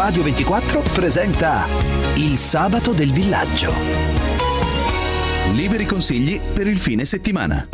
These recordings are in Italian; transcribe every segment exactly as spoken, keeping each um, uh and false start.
Radio ventiquattro presenta Il Sabato del Villaggio. Liberi consigli per il fine settimana.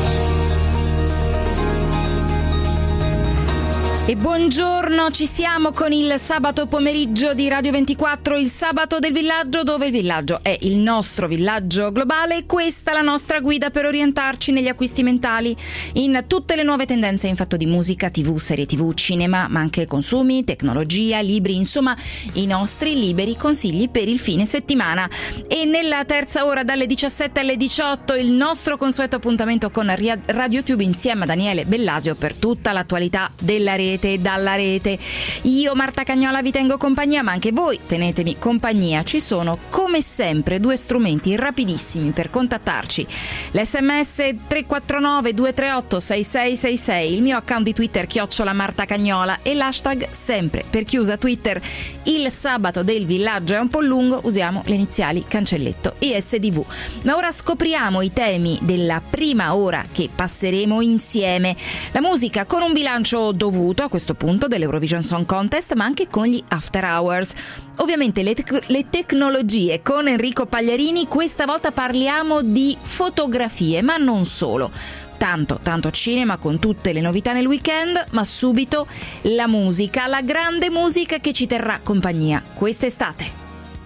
E buongiorno, ci siamo con il sabato pomeriggio di Radio ventiquattro, il sabato del villaggio, dove il villaggio è il nostro villaggio globale e questa è la nostra guida per orientarci negli acquisti mentali in tutte le nuove tendenze in fatto di musica, tv, serie tv, cinema, ma anche consumi, tecnologia, libri, insomma i nostri liberi consigli per il fine settimana. E nella terza ora dalle diciassette alle diciotto il nostro consueto appuntamento con RadioTube insieme a Daniele Bellasio per tutta l'attualità della rete e dalla rete. Io, Marta Cagnola, vi tengo compagnia, ma anche voi tenetemi compagnia. Ci sono come sempre due strumenti rapidissimi per contattarci: l'sms tre quattro nove due tre otto sei sei sei sei, il mio account di Twitter chiocciola Marta Cagnola e l'hashtag sempre per chi usa Twitter il sabato del villaggio è un po' lungo, usiamo le iniziali cancelletto I S D V. Ma ora scopriamo i temi della prima ora che passeremo insieme. La musica con un bilancio dovuto a questo punto dell'Eurovision Song Contest, ma anche con gli After Hours. Ovviamente le, tec- le tecnologie con Enrico Pagliarini. Questa volta parliamo di fotografie, ma non solo. Tanto, tanto cinema con tutte le novità nel weekend, ma subito la musica, la grande musica che ci terrà compagnia quest'estate.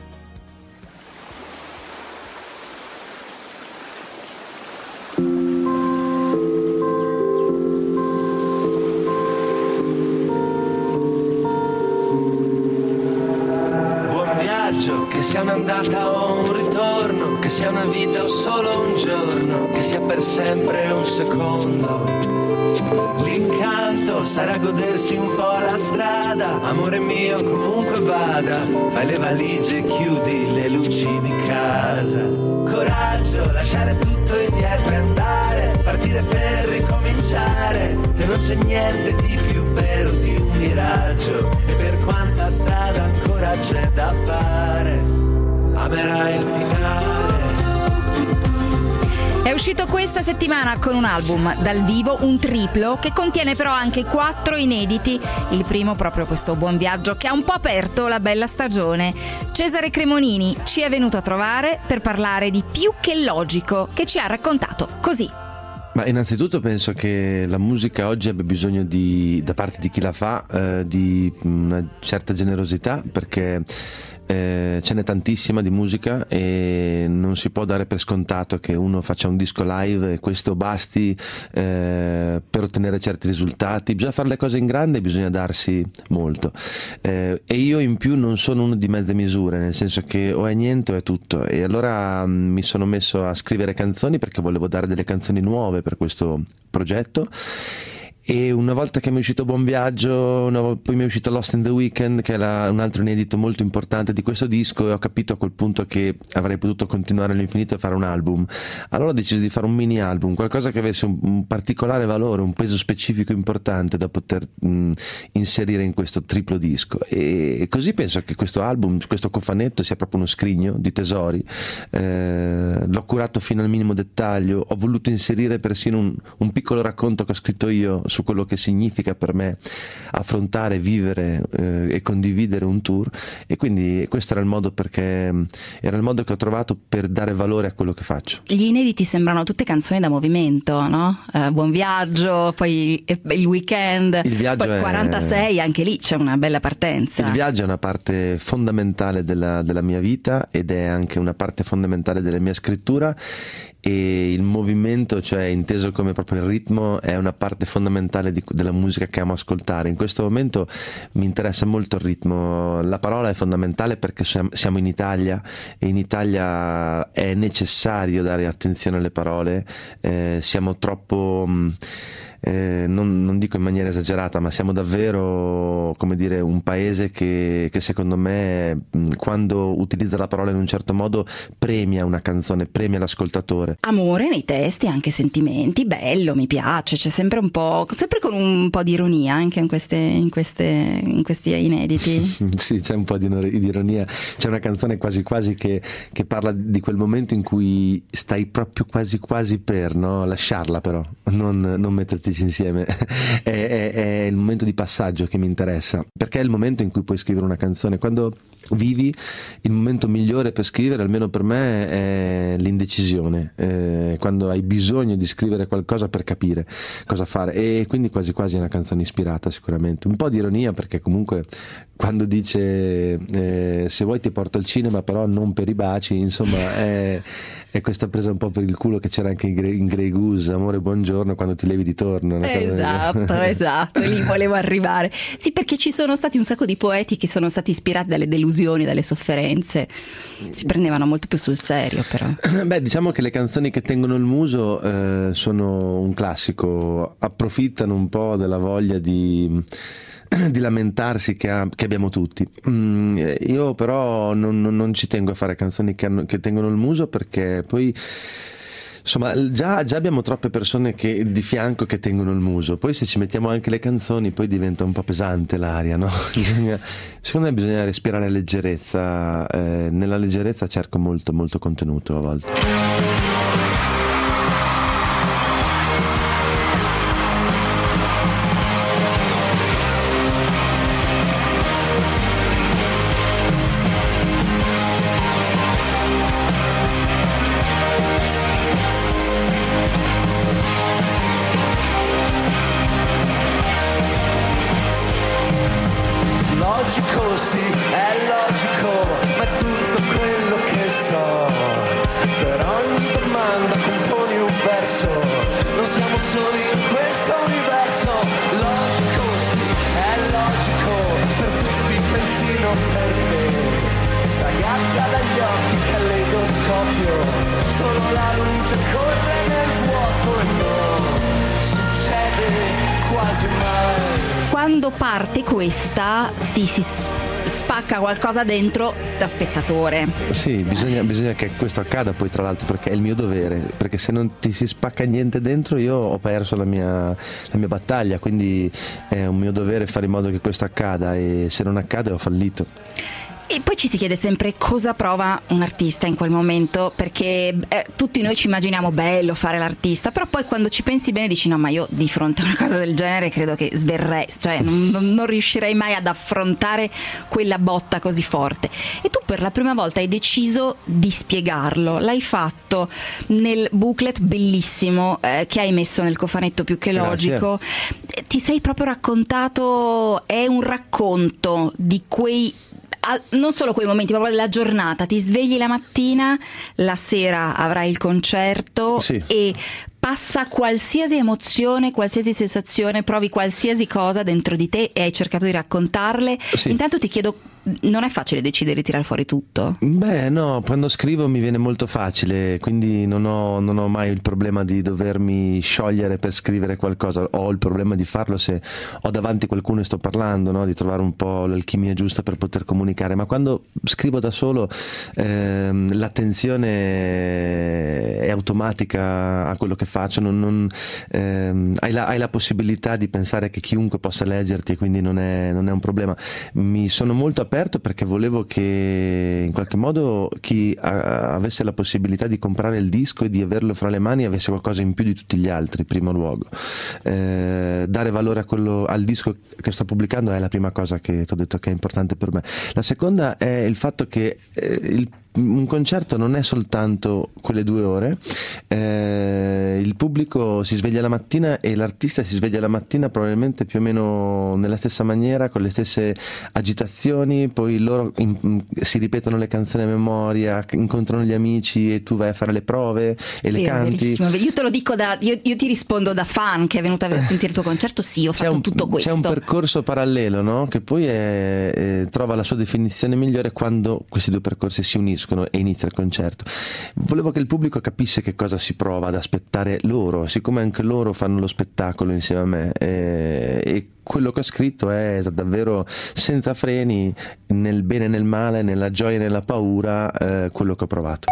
Che sia un'andata o un ritorno, che sia una vita o solo un giorno, che sia per sempre un secondo. L'incanto sarà godersi un po' la strada, amore mio comunque vada, fai le valigie e chiudi le luci di casa. Coraggio, lasciare tutto indietro e andare, partire per ricominciare, che non c'è niente di più vero di un miraggio, e per quanta strada ancora c'è da fare, amerai il finale. È uscito questa settimana con un album dal vivo, un triplo, che contiene però anche quattro inediti. Il primo proprio questo Buon Viaggio, che ha un po' aperto la bella stagione. Cesare Cremonini ci è venuto a trovare per parlare di Più che logico, che ci ha raccontato così. Ma innanzitutto penso che la musica oggi abbia bisogno di, da parte di chi la fa, eh, di una certa generosità, perché Eh, ce n'è tantissima di musica e non si può dare per scontato che uno faccia un disco live e questo basti eh, per ottenere certi risultati. Bisogna fare le cose in grande, bisogna darsi molto, eh, e io in più non sono uno di mezze misure, nel senso che o è niente o è tutto, e allora mh, mi sono messo a scrivere canzoni perché volevo dare delle canzoni nuove per questo progetto. E una volta che mi è uscito Buon Viaggio, una, poi mi è uscito Lost in the Weekend, che è la, un altro inedito molto importante di questo disco, e ho capito a quel punto che avrei potuto continuare all'infinito e fare un album. Allora ho deciso di fare un mini album, qualcosa che avesse un, un particolare valore, un peso specifico importante da poter mh, inserire in questo triplo disco. E, e così penso che questo album, questo cofanetto, sia proprio uno scrigno di tesori. Eh, l'ho curato fino al minimo dettaglio, ho voluto inserire persino un, un piccolo racconto che ho scritto io su quello che significa per me affrontare, vivere eh, e condividere un tour, e quindi questo era il modo, perché era il modo che ho trovato per dare valore a quello che faccio. Gli inediti sembrano tutte canzoni da movimento, no? Eh, Buon Viaggio, poi il weekend, il viaggio poi è... quarantasei, anche lì c'è una bella partenza. Il viaggio è una parte fondamentale della, della mia vita ed è anche una parte fondamentale della mia scrittura, e il movimento, cioè inteso come proprio il ritmo, è una parte fondamentale di, della musica che amo ascoltare. In questo momento mi interessa molto il ritmo, la parola è fondamentale perché siamo in Italia e in Italia è necessario dare attenzione alle parole, eh, siamo troppo... Mh, Eh, non, non dico in maniera esagerata, ma siamo davvero, come dire, un paese che, che secondo me quando utilizza la parola in un certo modo premia una canzone, premia l'ascoltatore. Amore nei testi, anche sentimenti, bello, mi piace, c'è sempre un po', sempre con un po' di ironia anche in queste, in queste, in questi inediti. Sì, c'è un po' di, di ironia, c'è una canzone quasi quasi che, che parla di quel momento in cui stai proprio quasi quasi per, no? Lasciarla, però non, non metterti fantastici insieme. è, è, è il momento di passaggio che mi interessa, perché è il momento in cui puoi scrivere una canzone. Quando vivi, il momento migliore per scrivere, almeno per me, è l'indecisione, eh, quando hai bisogno di scrivere qualcosa per capire cosa fare, e quindi quasi quasi è una canzone ispirata, sicuramente. Un po' di ironia, perché comunque quando dice eh, se vuoi ti porto al cinema però non per i baci, insomma è, è questa presa un po' per il culo che c'era anche in Grey, in Grey Goose, amore buongiorno, quando ti levi di torno. Esatto, esatto, lì volevo arrivare. Sì, perché ci sono stati un sacco di poeti che sono stati ispirati dalle delusioni, dalle sofferenze, si prendevano molto più sul serio, però. Beh, diciamo che le canzoni che tengono il muso eh, sono un classico, approfittano un po' della voglia di di lamentarsi che, ha, che abbiamo tutti. Mm, io però non, non, non ci tengo a fare canzoni che, hanno, che tengono il muso, perché poi insomma già, già abbiamo troppe persone che, di fianco, che tengono il muso, poi se ci mettiamo anche le canzoni poi diventa un po' pesante l'aria, no? Bisogna, secondo me bisogna respirare leggerezza, eh, nella leggerezza cerco molto molto contenuto a volte. Logico, sì, è logico, ma è tutto quello che so. Per ogni domanda componi un verso, non siamo soli in questo universo. Logico, sì, è logico, per tutti persino per te. Ragazza dagli occhi, caleidoscopio, solo la luce corre nel vuoto e non succede quasi mai. Quando parte questa ti si spacca qualcosa dentro da spettatore. Sì, bisogna, bisogna che questo accada poi, tra l'altro, perché è il mio dovere, perché se non ti si spacca niente dentro io ho perso la mia, la mia battaglia, quindi è un mio dovere fare in modo che questo accada, e se non accade ho fallito. E poi ci si chiede sempre cosa prova un artista in quel momento, perché eh, tutti noi ci immaginiamo bello fare l'artista, però poi quando ci pensi bene dici no, ma io di fronte a una cosa del genere credo che sverrei, cioè non, non riuscirei mai ad affrontare quella botta così forte. E tu per la prima volta hai deciso di spiegarlo, l'hai fatto nel booklet bellissimo eh, che hai messo nel cofanetto Più che logico. Grazie. Ti sei proprio raccontato, è un racconto di quei, non solo quei momenti, proprio la giornata, ti svegli la mattina, la sera avrai il concerto, sì, e passa qualsiasi emozione, qualsiasi sensazione, provi qualsiasi cosa dentro di te e hai cercato di raccontarle. Sì. Intanto ti chiedo, non è facile decidere di tirare fuori tutto? Beh no, quando scrivo mi viene molto facile, quindi non ho, non ho mai il problema di dovermi sciogliere per scrivere qualcosa. Ho il problema di farlo se ho davanti qualcuno e sto parlando, no? Di trovare un po' l'alchimia giusta per poter comunicare, ma quando scrivo da solo ehm, l'attenzione è automatica a quello che faccio, non, non, ehm, hai, la, hai la possibilità di pensare che chiunque possa leggerti, e quindi non è, non è un problema. Mi sono molto aperto perché volevo che in qualche modo chi a, avesse la possibilità di comprare il disco e di averlo fra le mani avesse qualcosa in più di tutti gli altri, primo luogo. Eh, dare valore a quello, al disco che sto pubblicando è la prima cosa che ti ho detto che è importante per me. La seconda è il fatto che eh, il un concerto non è soltanto quelle due ore, eh, il pubblico si sveglia la mattina e l'artista si sveglia la mattina probabilmente più o meno nella stessa maniera, con le stesse agitazioni, poi loro in, si ripetono le canzoni a memoria, incontrano gli amici e tu vai a fare le prove e le canti. Verissimo. Io te lo dico da, io, io ti rispondo da fan che è venuta a sentire il tuo concerto, sì, ho c'è fatto un, tutto questo. C'è un percorso parallelo, no? Che poi è, è, trova la sua definizione migliore quando questi due percorsi si uniscono e inizia il concerto. Volevo che il pubblico capisse che cosa si prova ad aspettare loro, siccome anche loro fanno lo spettacolo insieme a me, e, e quello che ho scritto è davvero senza freni, nel bene e nel male, nella gioia e nella paura, eh, quello che ho provato.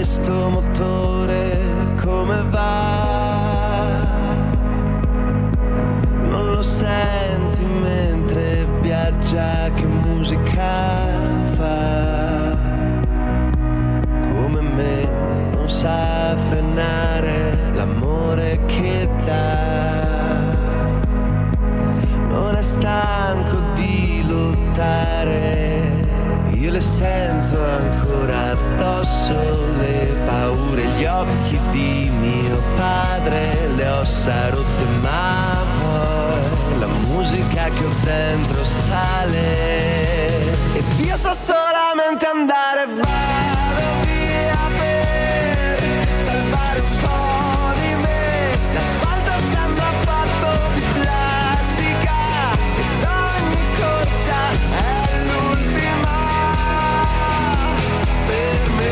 questo motore come va? Non lo senti mentre viaggia, che musica fa? Come me non sa frenare l'amore che dà, non è stanco di lottare. Io le sento ancora addosso, le paure, gli occhi di mio padre, le ossa rotte, ma poi la musica che ho dentro sale. Ed io so solamente andare, vado via per salvare un po' di me. L'asfalto sembra fatto di plastica ed ogni corsa è l'ultima per me.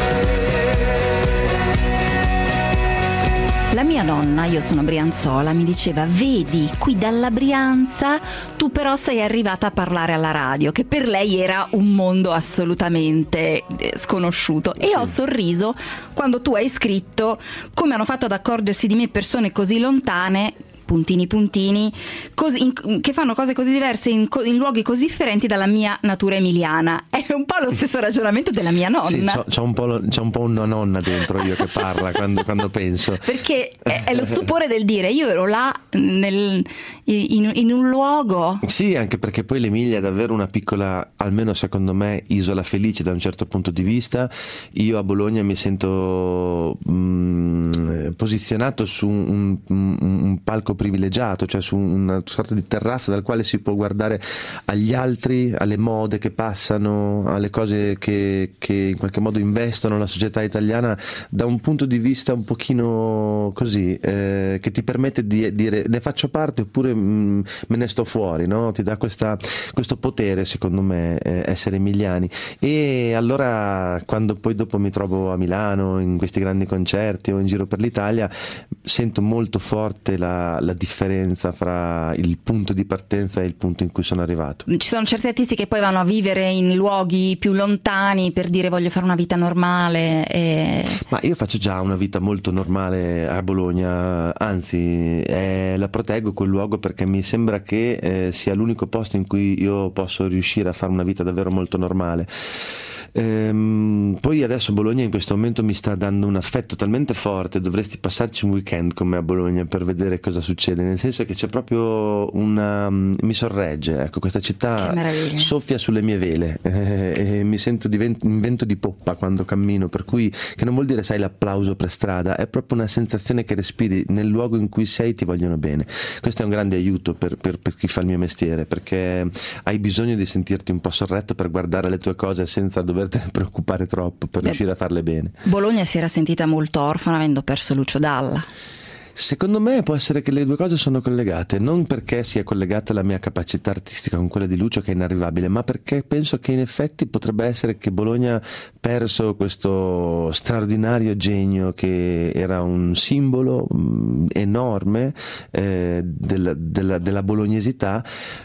La mia nonna, io sono brianzola, mi diceva: vedi, qui dalla Brianza tu però sei arrivata a parlare alla radio, che per lei era un mondo assolutamente sconosciuto. E sì, ho sorriso quando tu hai scritto: come hanno fatto ad accorgersi di me persone così lontane, puntini puntini, così, in, che fanno cose così diverse in, in luoghi così differenti dalla mia natura emiliana. È un po' lo stesso ragionamento della mia nonna. Sì, c'ho, c'ho, un po', c'ho un po' una nonna dentro io che parla quando, quando penso. Perché è, è lo stupore del dire: io ero là nel, in, in un luogo. Sì, anche perché poi l'Emilia è davvero una piccola, almeno secondo me, isola felice da un certo punto di vista. Io a Bologna mi sento mh, posizionato su un, un, un palco privilegiato, cioè su una sorta di terrazza dal quale si può guardare agli altri, alle mode che passano, alle cose che, che in qualche modo investono la società italiana da un punto di vista un pochino così, eh, che ti permette di dire ne faccio parte oppure mh, me ne sto fuori, no? Ti dà questa, questo potere, secondo me, eh, essere emiliani. E allora quando poi dopo mi trovo a Milano in questi grandi concerti o in giro per l'Italia, sento molto forte la la differenza fra il punto di partenza e il punto in cui sono arrivato. Ci sono certi artisti che poi vanno a vivere in luoghi più lontani per dire voglio fare una vita normale e... Ma io faccio già una vita molto normale a Bologna, anzi eh, la proteggo quel luogo perché mi sembra che eh, sia l'unico posto in cui io posso riuscire a fare una vita davvero molto normale. Ehm, poi adesso Bologna in questo momento mi sta dando un affetto talmente forte, dovresti passarci un weekend con me a Bologna per vedere cosa succede, nel senso che c'è proprio una... mi sorregge, ecco, questa città soffia sulle mie vele eh, e mi sento di vento, in vento di poppa quando cammino, per cui, che non vuol dire sai l'applauso per strada, è proprio una sensazione che respiri nel luogo in cui sei, ti vogliono bene. Questo è un grande aiuto per, per, per chi fa il mio mestiere, perché hai bisogno di sentirti un po' sorretto per guardare le tue cose senza dover preoccupare troppo per Beh, riuscire a farle bene. Bologna si era sentita molto orfana avendo perso Lucio Dalla. Secondo me può essere che le due cose sono collegate, non perché sia collegata la mia capacità artistica con quella di Lucio che è inarrivabile, ma perché penso che in effetti potrebbe essere che Bologna ha perso questo straordinario genio che era un simbolo mh, enorme eh, della, della, della bolognesità,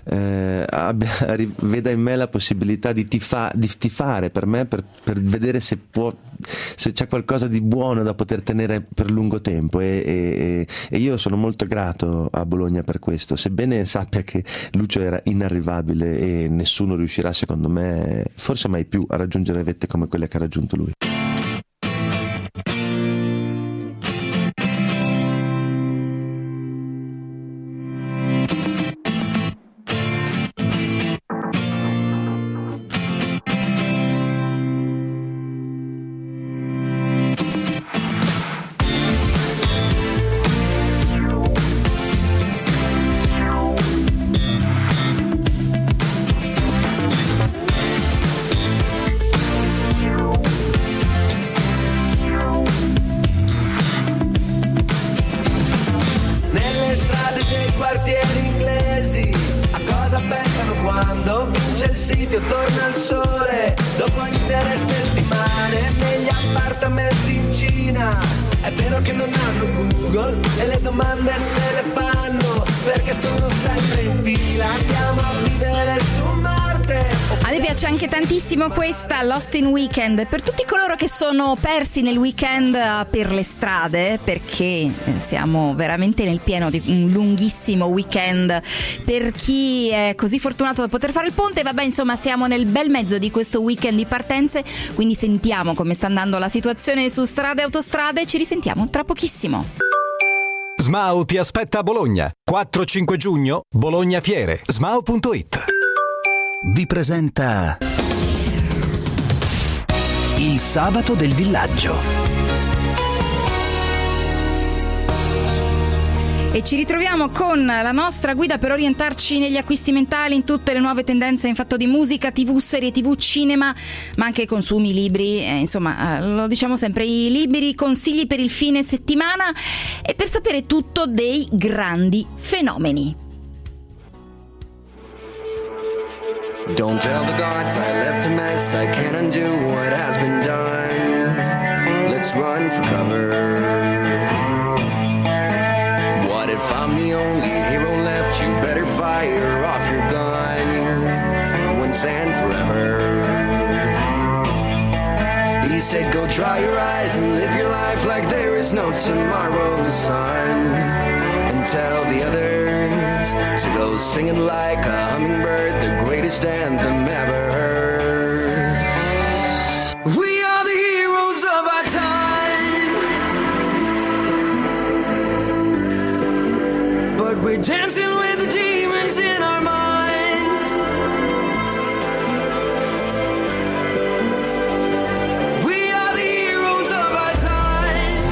eh, abbia, veda in me la possibilità di, tifa, di tifare per me, per, per vedere se può, se c'è qualcosa di buono da poter tenere per lungo tempo e, e e io sono molto grato a Bologna per questo, sebbene sappia che Lucio era inarrivabile e nessuno riuscirà, secondo me, forse mai più, a raggiungere vette come quelle che ha raggiunto lui. Perché sono sempre in fila, andiamo a vivere su Marte. A me piace anche tantissimo questa Lost in Weekend, per tutti coloro che sono persi nel weekend per le strade, perché siamo veramente nel pieno di un lunghissimo weekend. Per chi è così fortunato da poter fare il ponte, vabbè, insomma, siamo nel bel mezzo di questo weekend di partenze, quindi sentiamo come sta andando la situazione su strade e autostrade. Ci risentiamo tra pochissimo. S M A U ti aspetta a Bologna. quattro cinque giugno, Bologna Fiere. S M A U punto it. Vi presenta il sabato del villaggio. E ci ritroviamo con la nostra guida per orientarci negli acquisti mentali, in tutte le nuove tendenze in fatto di musica, tv, serie tv, cinema, ma anche consumi, libri, eh, insomma, eh, lo diciamo sempre, i libri, consigli per il fine settimana e per sapere tutto dei grandi fenomeni. Don't tell the gods I left a mess, I can't undo what has been done. Let's run for cover. What if I'm the only hero left? You better fire off your gun once and forever. He said go dry your eyes and live your life like there is no tomorrow, son. And tell the others to go singing like a hummingbird, the greatest anthem ever heard. We are the heroes of our time, but we're dancing with the demons in our minds. We are the heroes of our time.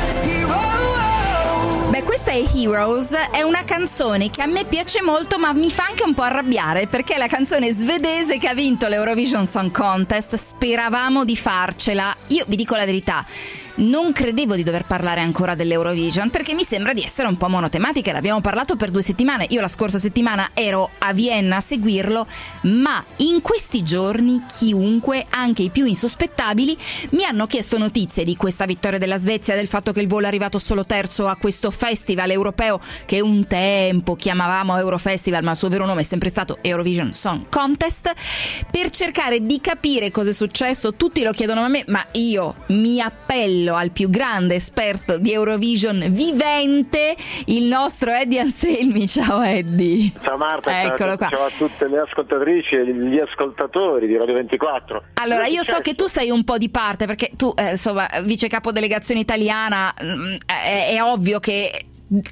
Hero. Beh, questa è Heroes, è una canzone che a me piace molto, ma mi fa anche un po' arrabbiare, perché è la canzone svedese che ha vinto l'Eurovision Song Contest. Speravamo di farcela. Io vi dico la verità, non credevo di dover parlare ancora dell'Eurovision, perché mi sembra di essere un po' monotematica. L'abbiamo parlato per due settimane. Io la scorsa settimana ero a Vienna a seguirlo, ma in questi giorni chiunque, anche i più insospettabili, mi hanno chiesto notizie di questa vittoria della Svezia, del fatto che il volo è arrivato solo terzo a questo festival europeo che un tempo chiamavamo Eurofestival, ma il suo vero nome è sempre stato Eurovision Song Contest, per cercare di capire cosa è successo. Tutti lo chiedono a me, ma io mi appello al più grande esperto di Eurovision vivente, il nostro Eddie Anselmi. Ciao Eddie. Ciao Marta. Eccolo qua. Ciao a tutte le ascoltatrici e gli ascoltatori di Radio ventiquattro. Allora, io so che tu sei un po' di parte, perché tu, eh, insomma, vice capodelegazione italiana, mh, è, è ovvio che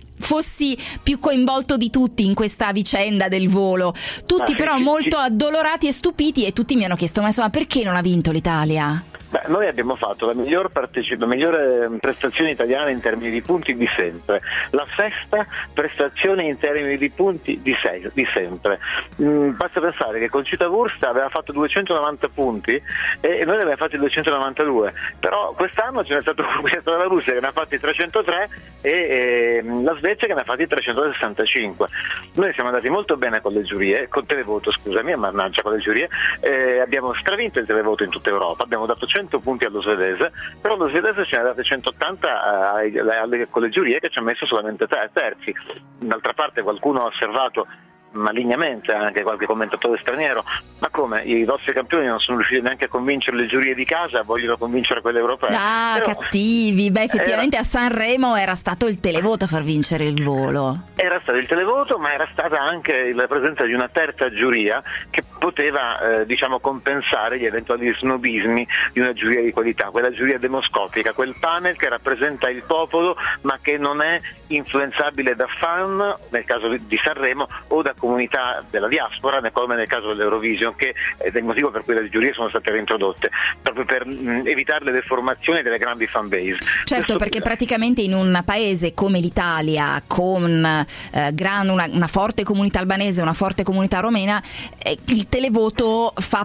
fossi più coinvolto di tutti in questa vicenda del volo. Tutti Ma però sì, molto sì. addolorati e stupiti, e tutti mi hanno chiesto, ma insomma, perché non ha vinto l'Italia? Beh, noi abbiamo fatto la miglior partecipa, la migliore prestazione italiana in termini di punti di sempre, la sesta prestazione in termini di punti di, sei, di sempre. Mm, basta pensare che Conchita Wurst aveva fatto duecentonovanta punti e noi ne abbiamo fatti duecentonovantadue, però quest'anno ce n'è stato la Russia che ne ha fatti trecentotré e, e la Svezia che ne ha fatti trecentosessantacinque. Noi siamo andati molto bene con le giurie, con televoto scusami, mannaggia con le giurie, eh, abbiamo stravinto il televoto in tutta Europa, abbiamo dato cento punti allo svedese, però lo svedese ce ne ha date centottanta alle, alle, con le giurie che ci ha messo solamente tre terzi. D'altra parte qualcuno ha osservato malignamente, anche qualche commentatore straniero, ma come i vostri campioni non sono riusciti neanche a convincere le giurie di casa, vogliono convincere quelle europee? Ah, Però, cattivi. Beh, effettivamente era, a Sanremo era stato il televoto a far vincere il volo. Era stato il televoto, ma era stata anche la presenza di una terza giuria che poteva eh, diciamo compensare gli eventuali snobismi di una giuria di qualità, quella giuria demoscopica, quel panel che rappresenta il popolo ma che non è influenzabile da fan nel caso di Sanremo o da comunità della diaspora, come nel caso dell'Eurovision, che è il motivo per cui le giurie sono state reintrodotte, proprio per mh, evitare le deformazioni delle grandi fan base. Certo, Questo perché praticamente in un paese come l'Italia, con eh, gran, una, una forte comunità albanese, una forte comunità romena, eh, il televoto fa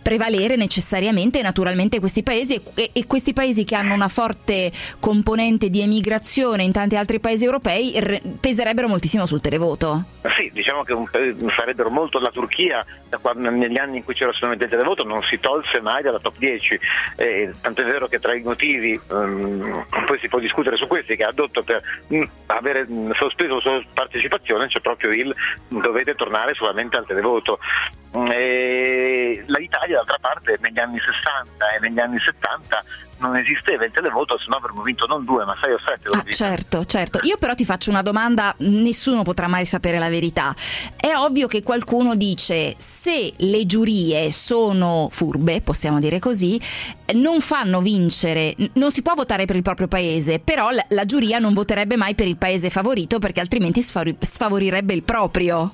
prevalere necessariamente e naturalmente questi paesi e, e questi paesi che hanno una forte componente di emigrazione in tanti altri paesi europei re, peserebbero moltissimo sul televoto. Sì, diciamo che un, sarebbero molto. La Turchia da quando, negli anni in cui c'era solamente il televoto non si tolse mai dalla top dieci, eh, tanto è vero che tra i motivi um, poi si può discutere su questi che ha addotto per mh, avere mh, sospeso la sua partecipazione c'è proprio il dovete tornare solamente al televoto. E l'Italia d'altra parte negli anni sessanta e negli anni settanta non esisteva il televoto, se no avremmo vinto non due ma sei o sette. Ah, certo, certo. Io però ti faccio una domanda, nessuno potrà mai sapere la verità. È ovvio che qualcuno dice se le giurie sono furbe, possiamo dire così, non fanno vincere, non si può votare per il proprio paese, però la, la giuria non voterebbe mai per il paese favorito perché altrimenti sfavor- sfavorirebbe il proprio.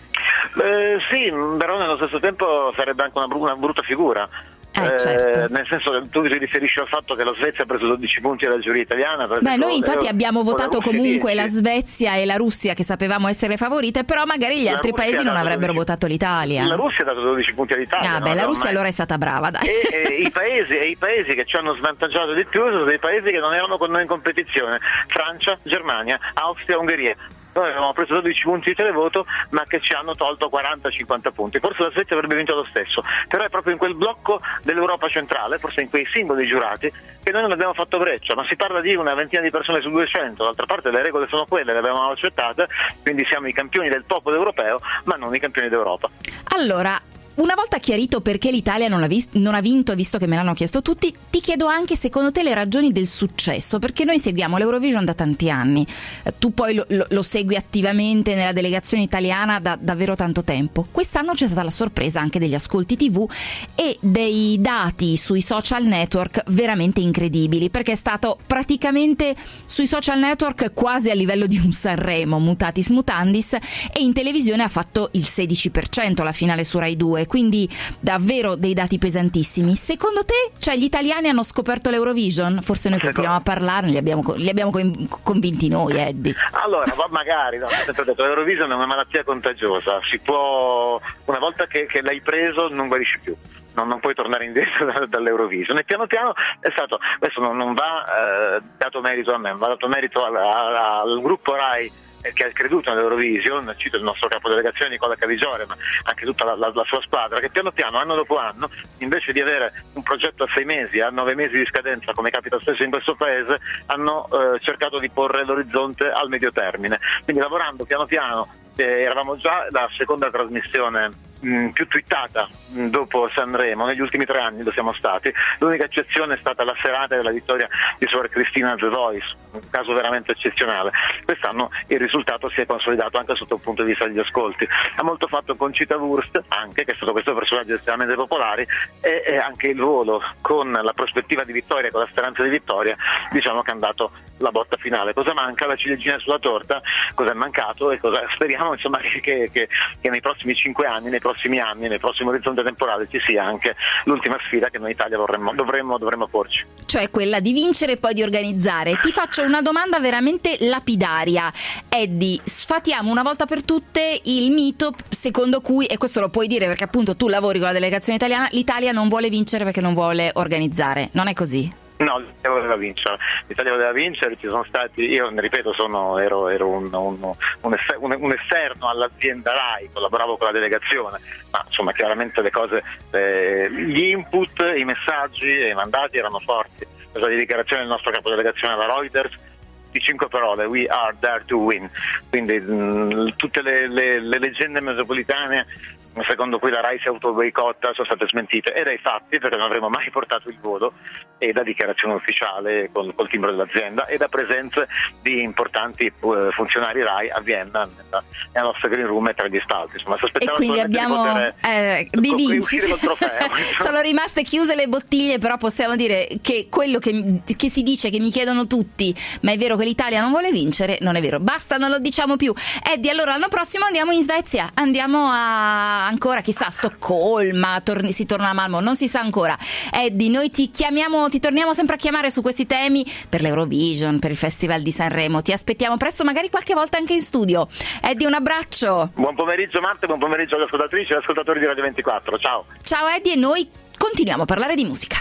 Eh, sì, però nello stesso tempo sarebbe anche una, br- una brutta figura. Eh, certo. eh, nel senso che tu ti riferisci al fatto che la Svezia ha preso dodici punti alla giuria italiana. Beh, noi infatti abbiamo votato comunque dieci. La Svezia e la Russia che sapevamo essere favorite, però magari gli la altri Russia paesi non avrebbero dodici votato l'Italia. La Russia ha dato dodici punti all'Italia. Ah, beh, no? la Russia ormai... allora è stata brava, dai. E, e, i paesi, e i paesi che ci hanno svantaggiato di più sono dei paesi che non erano con noi in competizione: Francia, Germania, Austria, Ungheria. Noi avevamo preso dodici punti di televoto ma che ci hanno tolto quaranta cinquanta punti. Forse la Svezia avrebbe vinto lo stesso, però è proprio in quel blocco dell'Europa centrale, forse in quei singoli giurati, che noi non abbiamo fatto breccia. Ma si parla di una ventina di persone su duecento, d'altra parte le regole sono quelle, le abbiamo accettate, quindi siamo i campioni del popolo europeo ma non i campioni d'Europa. Allora, una volta chiarito perché l'Italia non ha, vis- non ha vinto, visto che me l'hanno chiesto tutti, ti chiedo anche secondo te le ragioni del successo, perché noi seguiamo l'Eurovision da tanti anni, eh, tu poi lo, lo, lo segui attivamente nella delegazione italiana da davvero tanto tempo. Quest'anno c'è stata la sorpresa anche degli ascolti tivù e dei dati sui social network veramente incredibili, perché è stato praticamente sui social network quasi a livello di un Sanremo, mutatis mutandis, e in televisione ha fatto il sedici per cento la finale su Rai due. Quindi davvero dei dati pesantissimi. Secondo te, cioè, gli italiani hanno scoperto l'Eurovision? Forse noi continuiamo a parlarne, li abbiamo, li abbiamo convinti noi, Eddie. Allora, ma magari, no, ho sempre detto, l'Eurovision è una malattia contagiosa, si può, una volta che, che l'hai preso non guarisci più. Non, non puoi tornare indietro da, dall'Eurovision e piano piano è stato, adesso non, non va eh, dato merito a me, va dato merito al, al, al gruppo Rai che ha creduto nell'Eurovision, cito il nostro capodelegazione Nicola Cavigiore, ma anche tutta la, la, la sua squadra, che piano piano, anno dopo anno, invece di avere un progetto a sei mesi, a nove mesi di scadenza, come capita spesso in questo paese, hanno eh, cercato di porre l'orizzonte al medio termine. Quindi lavorando piano piano, eh, eravamo già la seconda trasmissione mh, più twittata mh, dopo Sanremo, negli ultimi tre anni lo siamo stati. L'unica eccezione è stata la serata della vittoria di Suor Cristina The Voice, un caso veramente eccezionale. Quest'anno il risultato si è consolidato anche sotto il punto di vista degli ascolti. Ha molto fatto Conchita Wurst, anche, che è stato questo personaggio estremamente popolare, e, e anche il volo con la prospettiva di vittoria, con la speranza di vittoria, diciamo che è andato la botta finale. Cosa manca? La ciliegina sulla torta. Cosa è mancato e cosa speriamo insomma che, che, che, che nei prossimi cinque anni, nei prossimi anni, nel prossimo orizzonte temporale ci sia anche l'ultima sfida che noi Italia vorremmo, dovremmo, dovremmo porci. Cioè quella di vincere e poi di organizzare. Ti faccio una domanda veramente lapidaria. Eddie, sfatiamo una volta per tutte il mito secondo cui, e questo lo puoi dire perché appunto tu lavori con la delegazione italiana, l'Italia non vuole vincere perché non vuole organizzare. Non è così? No, l'Italia voleva vincere, l'Italia voleva vincere, ci sono stati, io ne ripeto, sono, ero, ero un, un, un, un, un esterno all'azienda Rai, collaboravo con la delegazione, ma insomma chiaramente le cose, eh, gli input, i messaggi e i mandati erano forti. La dichiarazione del nostro capodelegazione alla Reuters di cinque parole: we are there to win. Quindi mh, tutte le, le, le leggende metropolitane secondo cui la Rai si autoboicotta sono state smentite, e dai fatti, perché non avremmo mai portato il voto, e da dichiarazione ufficiale col, col timbro dell'azienda, e da presenze di importanti uh, funzionari Rai a Vienna nella, nella nostra green room e tra gli spalti. Insomma, e quindi abbiamo di, poter, eh, di vincere. Col trofeo. Sono rimaste chiuse le bottiglie, però possiamo dire che quello che, che si dice, che mi chiedono tutti, ma è vero che l'Italia non vuole vincere, non è vero. Basta, non lo diciamo più. Eddie, allora l'anno prossimo andiamo in Svezia, andiamo a ancora chissà Stoccolma, torni, si torna a Malmo, non si sa ancora. Eddie, noi ti chiamiamo, ti torniamo sempre a chiamare su questi temi per l'Eurovision, per il Festival di Sanremo. Ti aspettiamo presto, magari qualche volta anche in studio. Eddie, un abbraccio. Buon pomeriggio Marta, buon pomeriggio alle ascoltatrici e agli ascoltatori di Radio ventiquattro. Ciao. Ciao Eddie, e noi continuiamo a parlare di musica.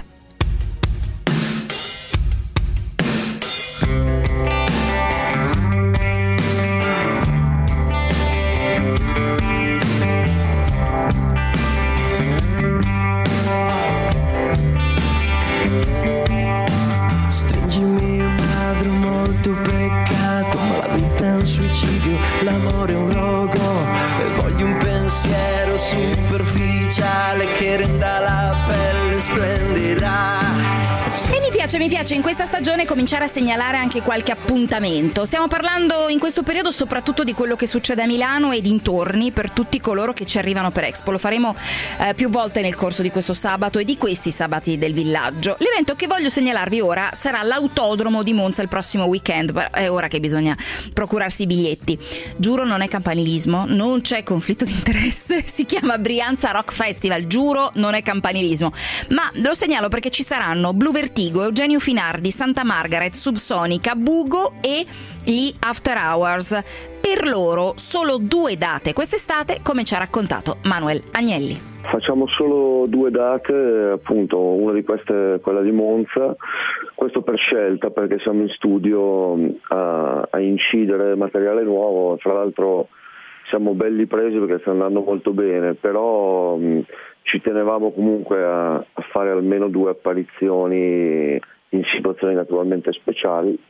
Stringimi un ladro, molto peccato, ma la vita è un suicidio, l'amore è un rogo e voglio un pensiero superficiale che renda la pelle splendida. E mi piace, mi piace in questa stagione cominciare a segnalare anche qualche appuntamento. Stiamo parlando in questo periodo soprattutto di quello che succede a Milano e dintorni per tutti coloro che ci arrivano per Expo. Lo faremo eh, più volte nel corso di questo sabato e di questi sabati del villaggio. L'evento che voglio segnalarvi ora sarà l'Autodromo di Monza il prossimo weekend. È ora che bisogna procurarsi i biglietti. Giuro, non è campanilismo, non c'è conflitto di interesse, si chiama Brianza Rock Festival, giuro, non è campanilismo. Ma lo segnalo perché ci saranno Blue Vertigo, Eugenio Finardi, Santa Margaret, Subsonica, Bugo e gli After Hours. Per loro solo due date quest'estate, come ci ha raccontato Manuel Agnelli. Facciamo solo due date, appunto, una di queste è quella di Monza, questo per scelta perché siamo in studio a, a incidere materiale nuovo, tra l'altro siamo belli presi perché sta andando molto bene, però mh, ci tenevamo comunque a, a fare almeno due apparizioni in situazioni naturalmente speciali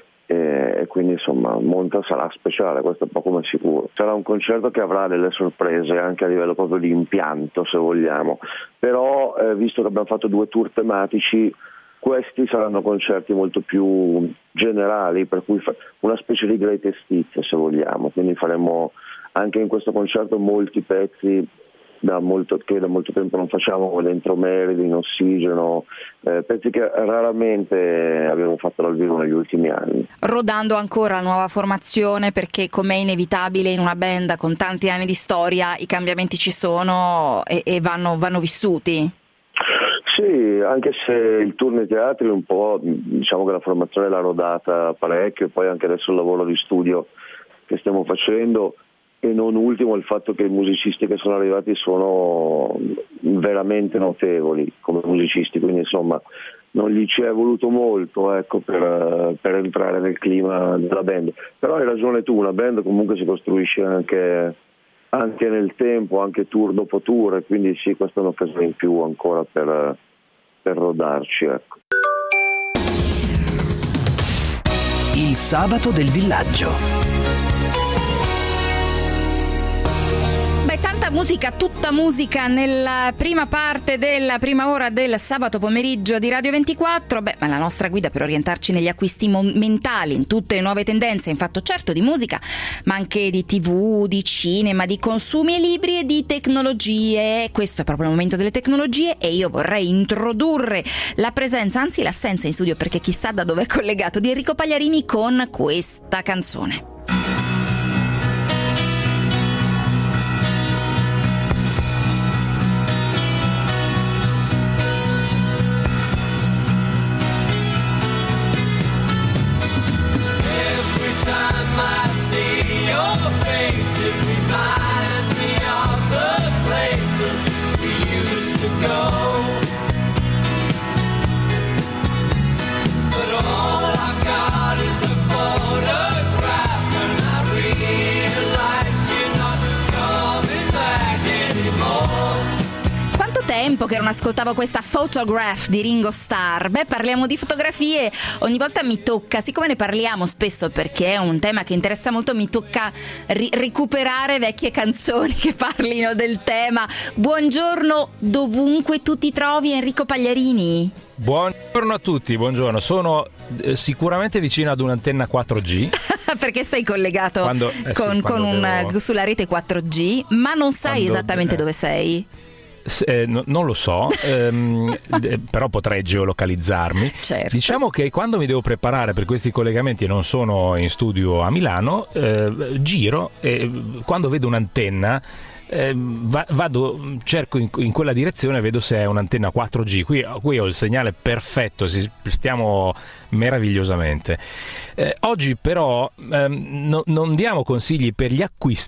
e, e quindi insomma Monza sarà speciale, questo è poco ma sicuro. Sarà un concerto che avrà delle sorprese anche a livello proprio di impianto, se vogliamo, però eh, visto che abbiamo fatto due tour tematici, questi saranno concerti molto più generali, per cui fa- una specie di greatest hits, se vogliamo, quindi faremo anche in questo concerto molti pezzi da molto, che da molto tempo non facciamo, come Dentro Marilyn, Ossigeno, eh, pezzi che raramente abbiamo fatto dal vivo negli ultimi anni. Rodando ancora la nuova formazione perché, come è inevitabile in una band con tanti anni di storia, i cambiamenti ci sono e, e vanno, vanno vissuti. Sì, anche se il tour nei teatri un po', diciamo che la formazione l'ha rodata parecchio, e poi anche adesso il lavoro di studio che stiamo facendo, e non ultimo il fatto che i musicisti che sono arrivati sono veramente notevoli come musicisti, quindi insomma non gli ci è voluto molto, ecco, per, per entrare nel clima della band. Però hai ragione tu, una band comunque si costruisce anche, anche nel tempo, anche tour dopo tour, e quindi sì, questa è un'occasione in più ancora per, per rodarci, ecco. Il sabato del villaggio. Beh, tanta musica, tutta musica nella prima parte della prima ora del sabato pomeriggio di Radio ventiquattro. Beh, ma la nostra guida per orientarci negli acquisti mo- mentali, in tutte le nuove tendenze, in fatto certo di musica, ma anche di tivù, di cinema, di consumi e libri e di tecnologie. Questo è proprio il momento delle tecnologie e io vorrei introdurre la presenza, anzi l'assenza in studio, perché chissà da dove è collegato, di Enrico Pagliarini con questa canzone. Tempo che non ascoltavo questa Photograph di Ringo Starr. Beh, parliamo di fotografie, ogni volta mi tocca, siccome ne parliamo spesso perché è un tema che interessa molto, mi tocca ri- recuperare vecchie canzoni che parlino del tema. Buongiorno dovunque tu ti trovi, Enrico Pagliarini. Buongiorno a tutti, buongiorno. Sono eh, sicuramente vicino ad un'antenna quattro G. Perché sei collegato quando, eh con, sì, con un, devo... sulla rete quattro G, ma non sai quando, esattamente eh... dove sei? Eh, no, non lo so, ehm, d- però potrei geolocalizzarmi. Certo. Diciamo che quando mi devo preparare per questi collegamenti e non sono in studio a Milano, eh, giro e quando vedo un'antenna eh, va- vado, cerco in, in quella direzione, vedo se è un'antenna quattro G. Qui, qui ho il segnale perfetto, si, stiamo meravigliosamente. Eh, oggi però ehm, no, non diamo consigli per gli acquisti,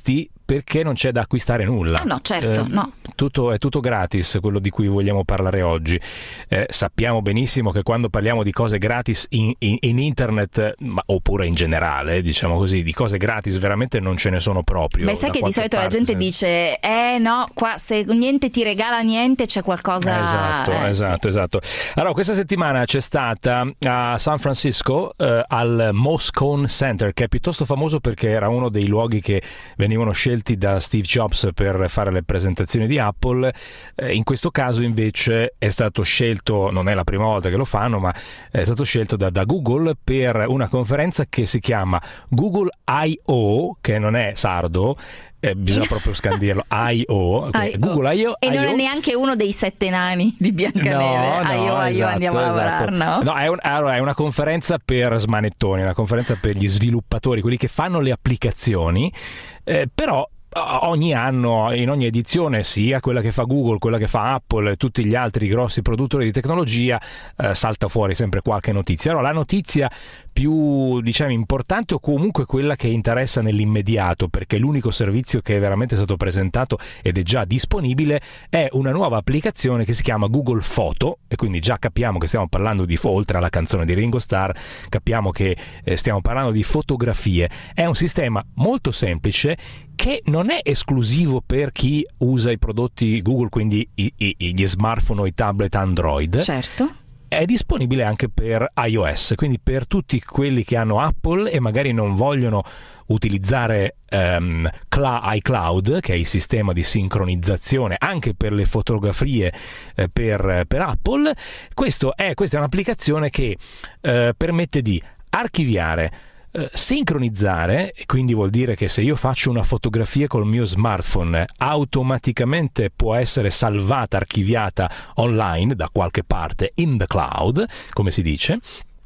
perché non c'è da acquistare nulla. Ah no, certo, eh, no. Tutto, è tutto gratis, quello di cui vogliamo parlare oggi. Eh, sappiamo benissimo che quando parliamo di cose gratis in, in, in internet, ma, oppure in generale, diciamo così, di cose gratis veramente non ce ne sono proprio. Beh, sai che di solito la gente se... dice eh no, qua se niente ti regala niente c'è qualcosa. Esatto, eh, esatto, sì. esatto. Allora, questa settimana c'è stata a San Francisco eh, al Moscone Center, che è piuttosto famoso perché era uno dei luoghi che venivano scelti da Steve Jobs per fare le presentazioni di Apple. Eh, in questo caso invece è stato scelto, non è la prima volta che lo fanno, ma è stato scelto da, da Google per una conferenza che si chiama Google I O, che non è sardo, eh, bisogna proprio scandirlo, I O, Google I O. E non I O. è neanche uno dei sette nani di Biancaneve. No, no, I O, esatto, I O, andiamo esatto. a lavorare, no? No, è, un, allora, è una conferenza per smanettoni, una conferenza per gli sviluppatori, quelli che fanno le applicazioni, eh, però ogni anno, in ogni edizione, sia quella che fa Google, quella che fa Apple e tutti gli altri grossi produttori di tecnologia, eh, salta fuori sempre qualche notizia. Allora, la notizia più, diciamo, importante, o comunque quella che interessa nell'immediato, perché l'unico servizio che è veramente stato presentato ed è già disponibile, è una nuova applicazione che si chiama Google Photo, e quindi già capiamo che stiamo parlando di, oltre alla canzone di Ringo Starr, capiamo che eh, stiamo parlando di fotografie. È un sistema molto semplice che non è esclusivo per chi usa i prodotti Google, quindi i, i, gli smartphone o i tablet Android. Certo. È disponibile anche per iOS, quindi per tutti quelli che hanno Apple e magari non vogliono utilizzare um, iCloud, che è il sistema di sincronizzazione anche per le fotografie eh, per, per Apple. Questo è, questa è un'applicazione che eh, permette di archiviare, sincronizzare, quindi vuol dire che se io faccio una fotografia col mio smartphone automaticamente può essere salvata, archiviata online da qualche parte in the cloud, come si dice,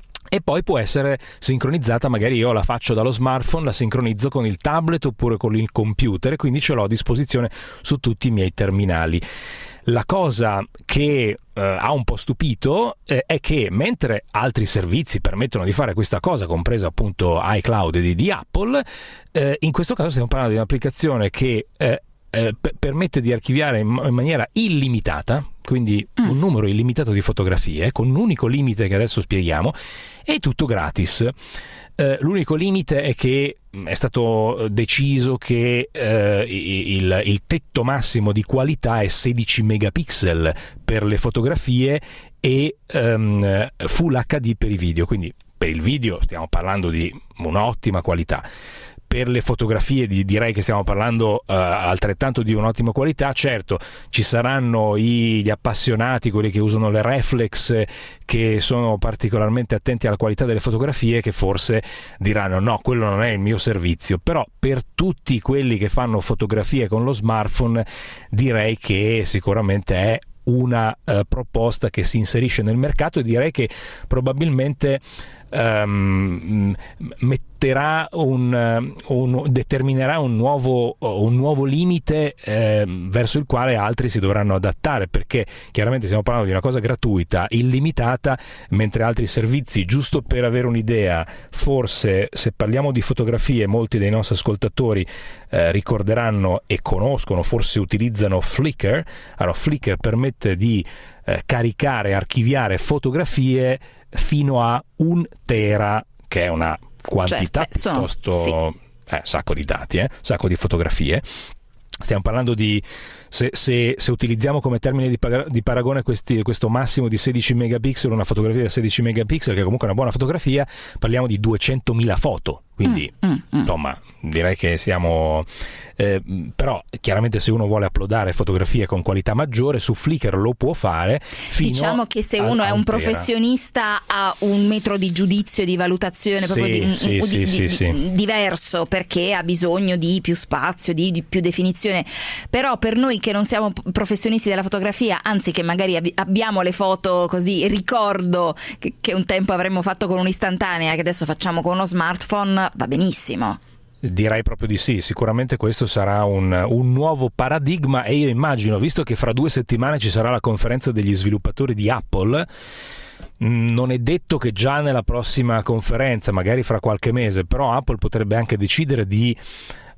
e poi può essere sincronizzata, magari io la faccio dallo smartphone, la sincronizzo con il tablet oppure con il computer, e quindi ce l'ho a disposizione su tutti i miei terminali. La cosa che eh, ha un po' stupito eh, è che mentre altri servizi permettono di fare questa cosa, compreso appunto iCloud di, di Apple, eh, in questo caso stiamo parlando di un'applicazione che eh, eh, p- permette di archiviare in, in maniera illimitata, quindi mm. un numero illimitato di fotografie, con un unico limite che adesso spieghiamo, e tutto gratis. Eh, l'unico limite è che è stato deciso che eh, il, il tetto massimo di qualità è sedici megapixel per le fotografie e um, Full acca di per i video, quindi per il video stiamo parlando di un'ottima qualità. Per le fotografie direi che stiamo parlando uh, altrettanto di un'ottima qualità. Certo, ci saranno i, gli appassionati, quelli che usano le reflex, che sono particolarmente attenti alla qualità delle fotografie, che forse diranno no, quello non è il mio servizio. Però per tutti quelli che fanno fotografie con lo smartphone direi che sicuramente è una uh, proposta che si inserisce nel mercato, e direi che probabilmente Um, metterà un, un determinerà un nuovo, un nuovo limite eh, verso il quale altri si dovranno adattare, perché chiaramente stiamo parlando di una cosa gratuita, illimitata, mentre altri servizi, giusto per avere un'idea, forse se parliamo di fotografie, molti dei nostri ascoltatori eh, ricorderanno e conoscono, forse utilizzano Flickr. Allora, Flickr permette di eh, caricare, archiviare fotografie fino a un tera, che è una quantità, cioè, sono, piuttosto sì. eh, sacco di dati, eh, sacco di fotografie. Stiamo parlando di, se, se, se utilizziamo come termine di, di paragone questi, questo massimo di sedici megapixel, una fotografia da sedici megapixel, che è comunque una buona fotografia, parliamo di duecentomila foto, quindi mm, mm, mm. insomma direi che siamo eh, però chiaramente se uno vuole uploadare fotografie con qualità maggiore su Flickr lo può fare. Diciamo che se uno è un professionista ha un metro di giudizio, di valutazione sì, proprio di, sì, di, sì, di, sì, di, sì. diverso, perché ha bisogno di più spazio, di, di più definizione. Però per noi che non siamo professionisti della fotografia, anzi che magari ab- abbiamo le foto così, ricordo che, che un tempo avremmo fatto con un'istantanea, che adesso facciamo con uno smartphone, va benissimo. Direi proprio di sì, sicuramente questo sarà un, un nuovo paradigma, e io immagino, visto che fra due settimane ci sarà la conferenza degli sviluppatori di Apple, non è detto che già nella prossima conferenza, magari fra qualche mese, però Apple potrebbe anche decidere di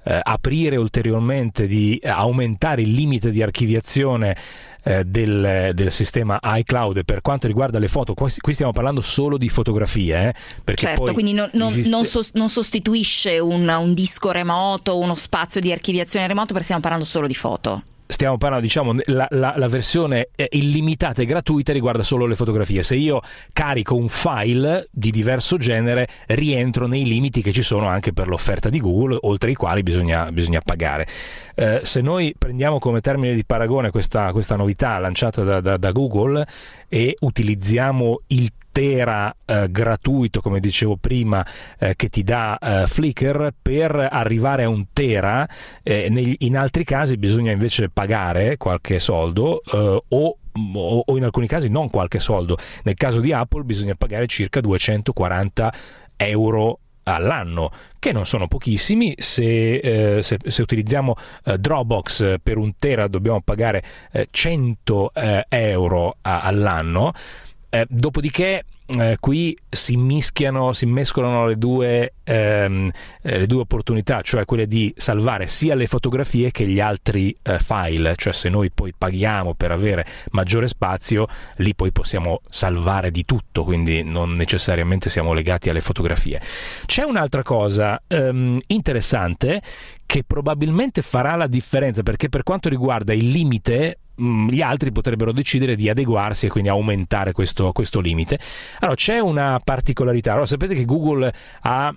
eh, aprire ulteriormente, di aumentare il limite di archiviazione eh, del, del sistema iCloud per quanto riguarda le foto. Qui, qui stiamo parlando solo di fotografie, eh, perché certo, poi quindi non, non, esiste... non, sos, non sostituisce un, un disco remoto, uno spazio di archiviazione remoto, perché stiamo parlando solo di foto. Stiamo parlando, diciamo, la, la, la versione illimitata e gratuita riguarda solo le fotografie. Se io carico un file di diverso genere, rientro nei limiti che ci sono anche per l'offerta di Google, oltre i quali bisogna, bisogna pagare. Eh, se noi prendiamo come termine di paragone questa, questa novità lanciata da, da, da Google e utilizziamo il tera eh, gratuito, come dicevo prima, eh, che ti dà eh, Flickr, per arrivare a un tera eh, negli, in altri casi bisogna invece pagare qualche soldo eh, o o in alcuni casi non qualche soldo. Nel caso di Apple bisogna pagare circa duecentoquaranta euro all'anno, che non sono pochissimi. Se, eh, se, se utilizziamo eh, Dropbox per un tera dobbiamo pagare eh, cento eh, euro a, all'anno. Eh, dopodiché eh, qui si mischiano, si mescolano le due, ehm, eh, le due opportunità, cioè quelle di salvare sia le fotografie che gli altri eh, file, cioè se noi poi paghiamo per avere maggiore spazio, lì poi possiamo salvare di tutto, quindi non necessariamente siamo legati alle fotografie. C'è un'altra cosa ehm, interessante che probabilmente farà la differenza, perché per quanto riguarda il limite gli altri potrebbero decidere di adeguarsi e quindi aumentare questo, questo limite. Allora c'è una particolarità. Allora, sapete che Google ha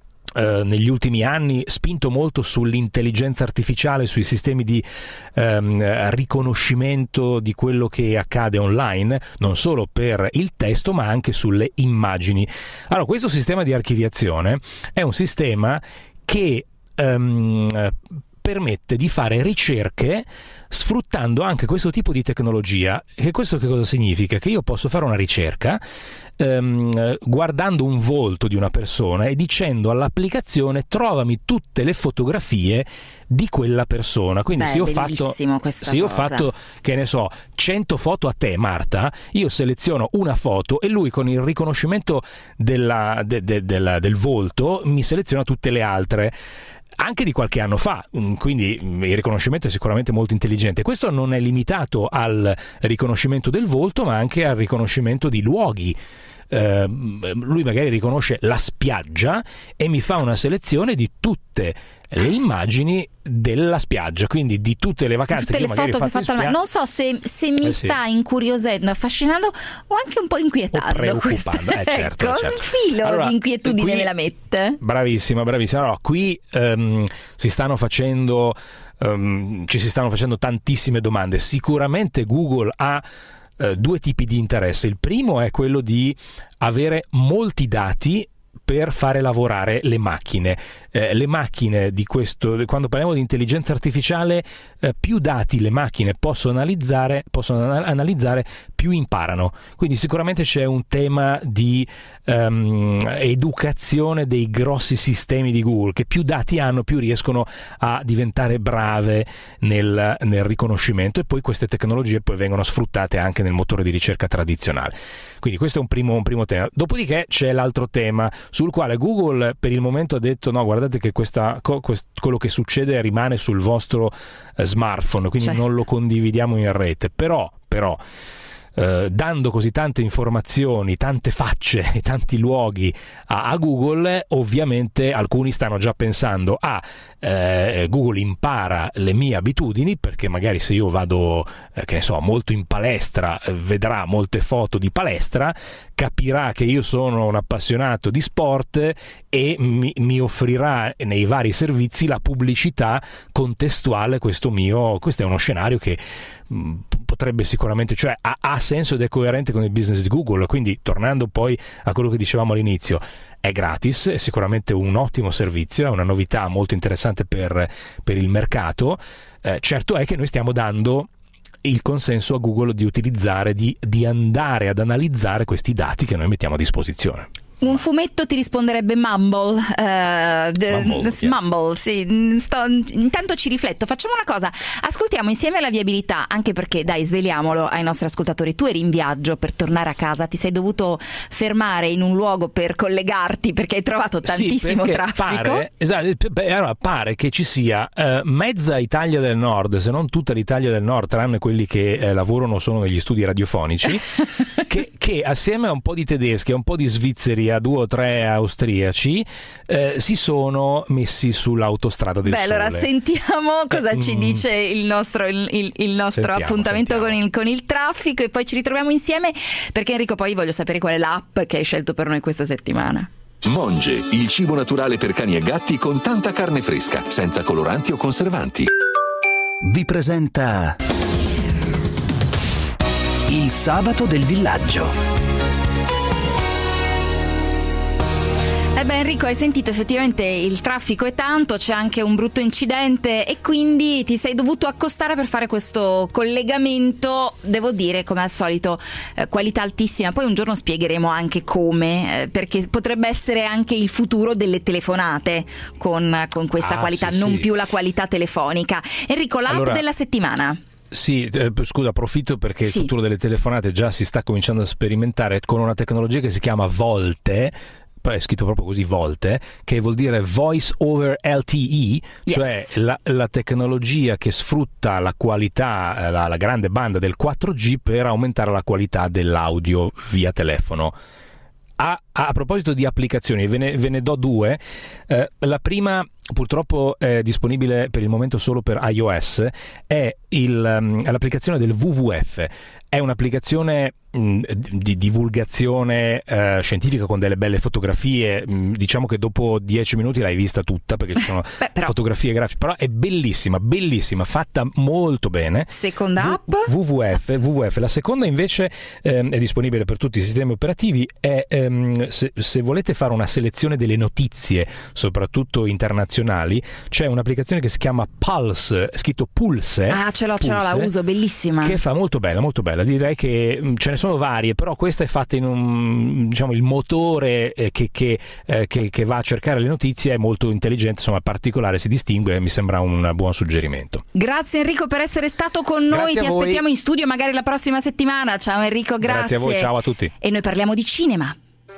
Uh, negli ultimi anni spinto molto sull'intelligenza artificiale, sui sistemi di um, riconoscimento di quello che accade online, non solo per il testo ma anche sulle immagini. Allora, questo sistema di archiviazione è un sistema che um, permette di fare ricerche sfruttando anche questo tipo di tecnologia. E questo che cosa significa? Che io posso fare una ricerca ehm, guardando un volto di una persona e dicendo all'applicazione trovami tutte le fotografie di quella persona. Quindi Beh, se io ho fatto, se io ho fatto che ne so cento foto a te, Marta, io seleziono una foto e lui con il riconoscimento della, de, de, della, del volto mi seleziona tutte le altre, anche di qualche anno fa, quindi il riconoscimento è sicuramente molto intelligente. Questo non è limitato al riconoscimento del volto, ma anche al riconoscimento di luoghi. Uh, lui magari riconosce la spiaggia e mi fa una selezione di tutte le immagini della spiaggia, quindi di tutte le vacanze, tutte che le foto che ho fatto al... non so se, se mi eh sì. sta incuriosendo, affascinando o anche un po' inquietando, o preoccupando. Eh, certo, ecco, certo. un filo allora, di inquietudine qui, me la mette. Bravissima, bravissima. Allora, qui um, si stanno facendo um, ci si stanno facendo tantissime domande. Sicuramente Google ha Uh, due tipi di interesse. Il primo è quello di avere molti dati per fare lavorare le macchine. Eh, le macchine di questo, quando parliamo di intelligenza artificiale, eh, più dati le macchine possono analizzare, possono analizzare, più imparano. Quindi sicuramente c'è un tema di um, educazione dei grossi sistemi di Google, che più dati hanno, più riescono a diventare brave nel, nel riconoscimento, e poi queste tecnologie poi vengono sfruttate anche nel motore di ricerca tradizionale. Quindi questo è un primo, un primo tema. Dopodiché c'è l'altro tema sul quale Google per il momento ha detto no, guardate che questa, quest, quello che succede rimane sul vostro eh, smartphone, quindi certo. non lo condividiamo in rete, però, però eh, dando così tante informazioni, tante facce e tanti luoghi a, a Google, ovviamente alcuni stanno già pensando ah, eh, Google impara le mie abitudini, perché magari se io vado eh, che ne so, molto in palestra, eh, vedrà molte foto di palestra, capirà che io sono un appassionato di sport e mi, mi offrirà nei vari servizi la pubblicità contestuale. Questo mio, questo è uno scenario che mh, potrebbe sicuramente, cioè ha, ha senso ed è coerente con il business di Google. Quindi, tornando poi a quello che dicevamo all'inizio, è gratis, è sicuramente un ottimo servizio, è una novità molto interessante per, per il mercato. Eh, certo è che noi stiamo dando il consenso a Google di utilizzare, di, di andare ad analizzare questi dati che noi mettiamo a disposizione. Un fumetto ti risponderebbe mumble, uh, d- mumble, d- mumble sì. Sto, intanto ci rifletto. Facciamo una cosa, ascoltiamo insieme la viabilità, anche perché, dai, sveliamolo ai nostri ascoltatori, tu eri in viaggio per tornare a casa, ti sei dovuto fermare in un luogo per collegarti perché hai trovato tantissimo sì, traffico. Pare, esatto, beh, allora pare che ci sia eh, mezza Italia del Nord, se non tutta l'Italia del Nord, tranne quelli che eh, lavorano solo negli studi radiofonici, che, che assieme a un po' di tedeschi, a un po' di svizzeri, a due o tre austriaci, eh, si sono messi sull'autostrada del Beh, Sole. allora sentiamo cosa eh, ci mm, dice il nostro, il, il, il nostro sentiamo, appuntamento sentiamo. Con, il, con il traffico, e poi ci ritroviamo insieme, perché Enrico, poi voglio sapere qual è l'app che hai scelto per noi questa settimana. Monge, il cibo naturale per cani e gatti con tanta carne fresca, senza coloranti o conservanti. Vi presenta il sabato del villaggio. Eh beh, Enrico, hai sentito, effettivamente il traffico è tanto, c'è anche un brutto incidente e quindi ti sei dovuto accostare per fare questo collegamento, devo dire, come al solito, eh, qualità altissima. Poi un giorno spiegheremo anche come, eh, perché potrebbe essere anche il futuro delle telefonate con, con questa ah, qualità, sì, non sì. più la qualità telefonica. Enrico, l'app Allora... della settimana. Sì, eh, scusa, approfitto perché Sì. il futuro delle telefonate già si sta cominciando a sperimentare con una tecnologia che si chiama VoLTE. Poi è scritto proprio così, VoLTE, che vuol dire Voice over L T E, Yes. cioè la, la tecnologia che sfrutta la qualità, la, la grande banda del quattro G per aumentare la qualità dell'audio via telefono. A, a proposito di applicazioni, ve ne, ve ne do due. Eh, la prima, purtroppo è disponibile per il momento solo per iOS, è il, um, l'applicazione del W W F. È un'applicazione mh, di divulgazione eh, scientifica con delle belle fotografie. Mh, diciamo che dopo dieci minuti l'hai vista tutta perché ci sono Beh, però... fotografie grafiche, però è bellissima, bellissima, fatta molto bene. Seconda app? W W F, W W F. La seconda invece ehm, è disponibile per tutti i sistemi operativi. È, ehm, se, se volete fare una selezione delle notizie, soprattutto internazionali, c'è un'applicazione che si chiama Pulse, scritto Pulse. Ah, ce l'ho, ce l'ho, la Pulse, uso, bellissima. Che fa molto bella, molto bella. Direi che mh, ce ne sono varie, però questa è fatta in un, diciamo, il motore eh, che, che, eh, che, che va a cercare le notizie è molto intelligente, insomma, particolare, si distingue e mi sembra un buon suggerimento. Grazie Enrico per essere stato con noi, Grazie ti a voi. aspettiamo in studio magari la prossima settimana. Ciao Enrico, grazie. Grazie a voi, ciao a tutti. E noi parliamo di cinema.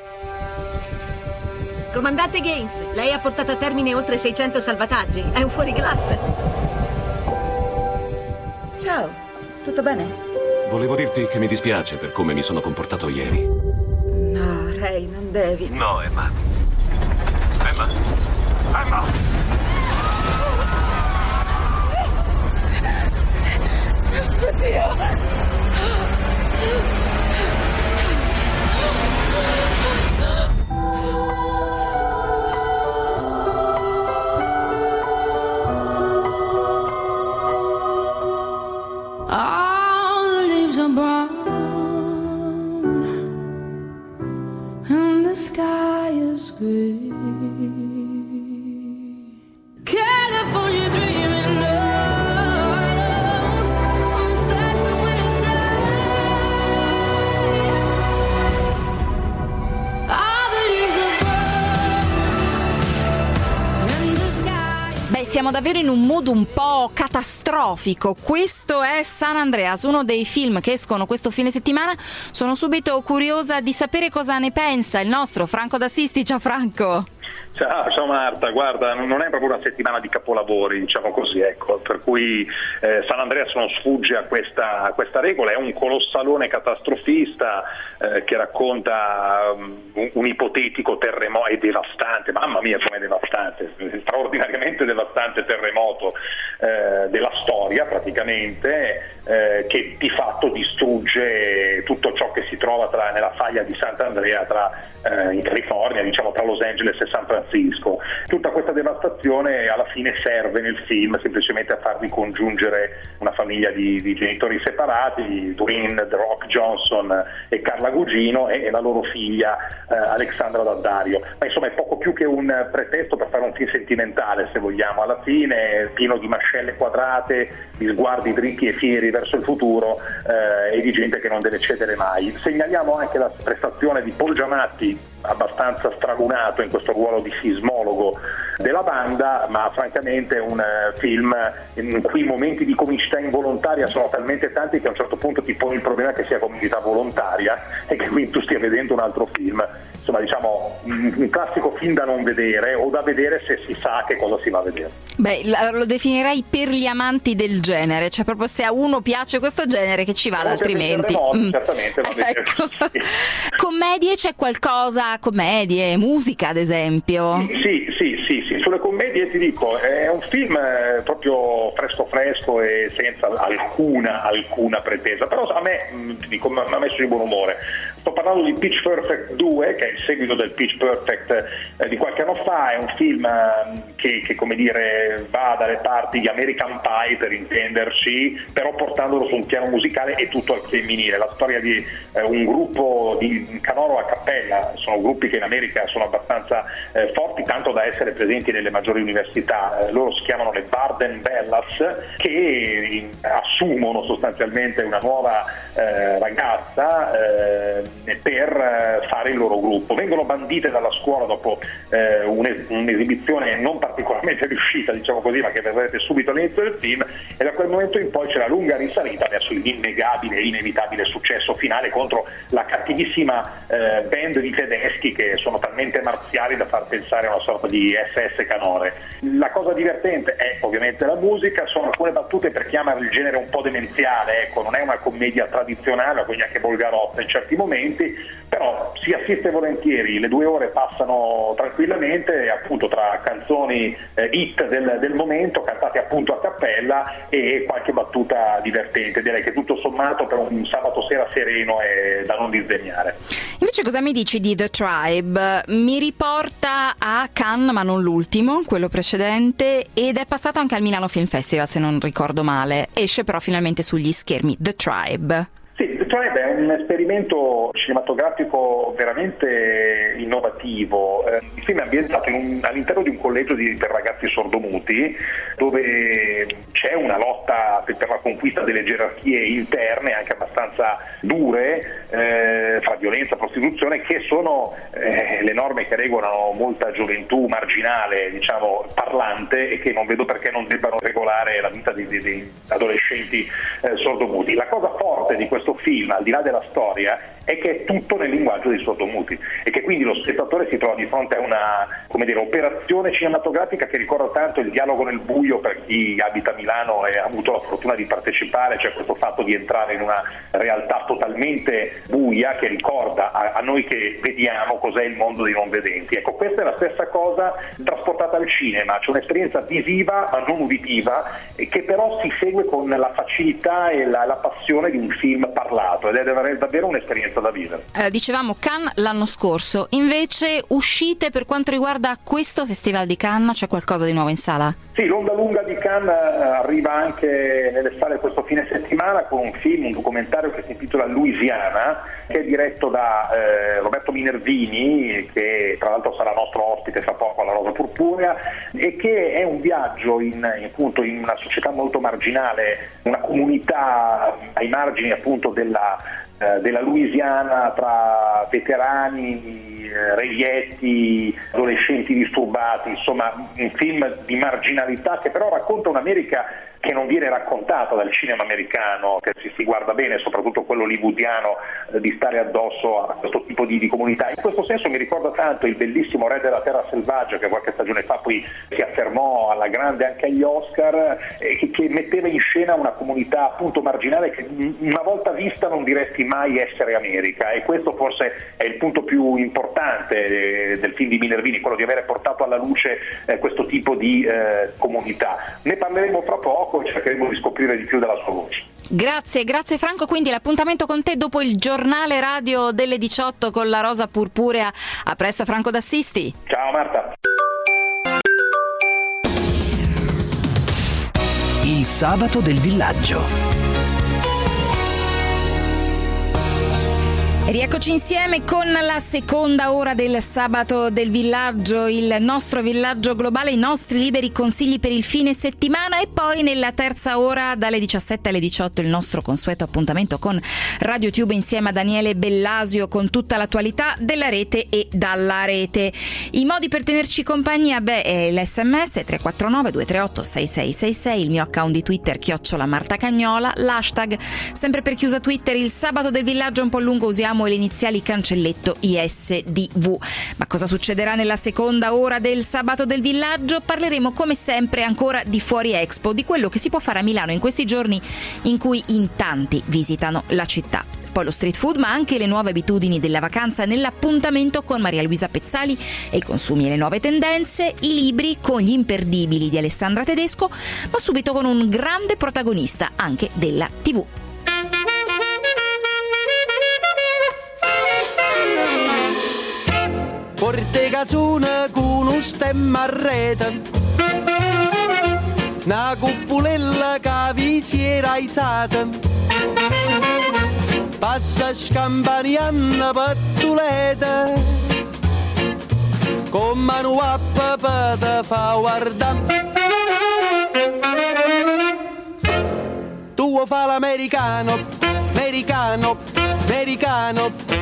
Comandante Gaines, lei ha portato a termine oltre seicento salvataggi. È un fuoriclasse. Ciao, tutto bene? Volevo dirti che mi dispiace per come mi sono comportato ieri. No, Ray, non devi. No, Emma. Emma. Emma! Oddio! All the leaves are brown and the sky is gray. California dreaming, no, I'm certain when it's night. All the leaves are brown and the sky. Beh, siamo davvero in un mood un po' catastrofico. Questo è San Andreas, uno dei film che escono questo fine settimana. Sono subito curiosa di sapere cosa ne pensa il nostro Franco D'Assisti. Ciao Franco. Ciao, ciao Marta, guarda, non è proprio una settimana di capolavori, diciamo così, ecco, per cui eh, San Andreas non sfugge a questa, a questa regola, è un colossalone catastrofista eh, che racconta um, un, un ipotetico terremoto, è devastante, mamma mia com'è devastante, straordinariamente devastante terremoto eh, della storia praticamente, eh, che di fatto distrugge tutto ciò che si trova tra, nella faglia di Sant'Andrea tra, eh, in California, diciamo tra Los Angeles e San Francisco. Tutta questa devastazione situazione alla fine serve nel film semplicemente a far ricongiungere una famiglia di, di genitori separati, Dwayne The Rock Johnson e Carla Gugino e, e la loro figlia eh, Alexandra Daddario. Ma insomma è poco più che un pretesto per fare un film sentimentale, se vogliamo, alla fine pieno di mascelle quadrate, di sguardi dritti e fieri verso il futuro eh, e di gente che non deve cedere mai. Segnaliamo anche la prestazione di Paul Giamatti, abbastanza stralunato in questo ruolo di sismologo della banda, ma francamente un uh, film in cui i momenti di comicità involontaria sono talmente tanti che a un certo punto ti poni il problema che sia comicità volontaria e che quindi tu stia vedendo un altro film. Insomma, diciamo un, un classico film da non vedere o da vedere se si sa che cosa si va a vedere. Beh, lo definirei per gli amanti del genere, cioè proprio se a uno piace questo genere che ci vada, non altrimenti modo, mm. certamente va bene. Ecco. Commedie, c'è qualcosa, commedie, musica ad esempio? Sì, sì, sì, sì, sulle commedie ti dico, è un film eh, proprio fresco fresco e senza alcuna, alcuna pretesa, però a me, mh, ti dico, mi ha messo di buon umore. Sto parlando di Pitch Perfect due, che è il seguito del Pitch Perfect eh, di qualche anno fa, è un film eh, che, che, come dire, va dalle parti di American Pie, per intenderci, però portandolo su un piano musicale e tutto al femminile. La storia di eh, un gruppo di canoro a cappella, sono gruppi che in America sono abbastanza eh, forti, tanto da essere presenti nelle maggiori università. Eh, loro si chiamano le Barden Bellas, che assumono sostanzialmente una nuova eh, ragazza eh, per fare il loro gruppo. Vengono bandite dalla scuola dopo eh, un, un'esibizione non particolarmente riuscita, diciamo così, ma che vedrete subito all'inizio del film, e da quel momento in poi c'è la lunga risalita verso l'innegabile e inevitabile successo finale contro la cattivissima eh, band di tedeschi che sono talmente marziali da far pensare a una sorta di S S canore. La cosa divertente è ovviamente la musica, sono alcune battute per chiamare il genere un po' demenziale, ecco, non è una commedia tradizionale, quindi anche volgarotta in certi momenti, però si assiste volentieri, le due ore passano tranquillamente, appunto tra canzoni eh, hit del, del momento, cantate appunto a cappella, e qualche battuta divertente. Direi che tutto sommato per un sabato sera sereno è da non disdegnare. Invece cosa mi dici di The Tribe? Mi riporta a Cannes, ma non l'ultimo, quello precedente, ed è passato anche al Milano Film Festival, se non ricordo male. Esce però finalmente sugli schermi. The Tribe. Sì, The Tribe è un esperimento cinematografico veramente innovativo. Eh, il film è ambientato in un, all'interno di un collegio di, per ragazzi sordomuti, dove c'è una lotta per, per la conquista delle gerarchie interne, anche abbastanza dure, eh, fra violenza e prostituzione, che sono eh, le norme che regolano molta gioventù marginale, diciamo, parlante, e che non vedo perché non debbano regolare la vita di, di, di adolescenti eh, sordomuti. La cosa forte di questo film, al di là della storia, è che è tutto nel linguaggio dei sordomuti e che quindi lo spettatore si trova di fronte a una, come dire, operazione cinematografica che ricorda tanto il Dialogo nel buio, per chi abita a Milano e ha avuto la fortuna di partecipare, cioè questo fatto di entrare in una realtà totalmente buia che ricorda a, a noi che vediamo cos'è il mondo dei non vedenti. Ecco, questa è la stessa cosa trasportata al cinema, c'è un'esperienza visiva ma non uditiva, e che però si segue con la facilità e la, la passione di un film parlato, ed è davvero un'esperienza da vivere. Eh, dicevamo Cannes l'anno scorso, invece uscite per quanto riguarda questo Festival di Cannes, c'è qualcosa di nuovo in sala? Sì, l'onda lunga di Cannes arriva anche nelle sale questo fine settimana con un film, un documentario che si intitola Louisiana, che è diretto da eh, Roberto Minervini, che tra l'altro sarà nostro ospite fra poco alla Rosa Purpurea, e che è un viaggio in, in, appunto, in una società molto marginale, una comunità ai margini appunto della della Louisiana, tra veterani, reietti, adolescenti disturbati, insomma un film di marginalità che però racconta un'America che non viene raccontata dal cinema americano, che si, si guarda bene, soprattutto quello hollywoodiano, eh, di stare addosso a questo tipo di, di comunità. In questo senso mi ricorda tanto il bellissimo Re della Terra Selvaggia, che qualche stagione fa poi si affermò alla grande anche agli Oscar, eh, che, che metteva in scena una comunità appunto marginale che una volta vista non diresti mai essere America, e questo forse è il punto più importante eh, del film di Minervini, quello di avere portato alla luce eh, questo tipo di eh, comunità. Ne parleremo fra poco, cercheremo di scoprire di più della sua voce. Grazie, grazie Franco, quindi l'appuntamento con te dopo il giornale radio delle diciotto con la Rosa Purpurea. A presto Franco D'Assisti. Ciao Marta. il sabato del villaggio. Rieccoci insieme con la seconda ora del sabato del villaggio, il nostro villaggio globale, i nostri liberi consigli per il fine settimana, e poi nella terza ora dalle diciassette alle diciotto il nostro consueto appuntamento con RadioTube insieme a Daniele Bellasio con tutta l'attualità della rete e dalla rete. I modi per tenerci compagnia, beh, è l'esse emme esse tre quattro nove due tre otto sei sei sei sei, il mio account di Twitter chiocciola Marta Cagnola, l'hashtag sempre per chiusa Twitter, il sabato del villaggio è un po' lungo, usiamo le iniziali cancelletto I S D V. Ma cosa succederà nella seconda ora del sabato del villaggio? Parleremo come sempre ancora di Fuori Expo, di quello che si può fare a Milano in questi giorni in cui in tanti visitano la città. Poi lo street food, ma anche le nuove abitudini della vacanza nell'appuntamento con Maria Luisa Pezzali e i consumi e le nuove tendenze, i libri con gli imperdibili di Alessandra Tedesco, ma subito con un grande protagonista anche della tivù. Porte cazzone con un stemma a rete, una cupolella che vi si era aizzata, passa scampanianna pattuleta, con mano a papà te fa guardare. Tu fa l'americano, americano, americano.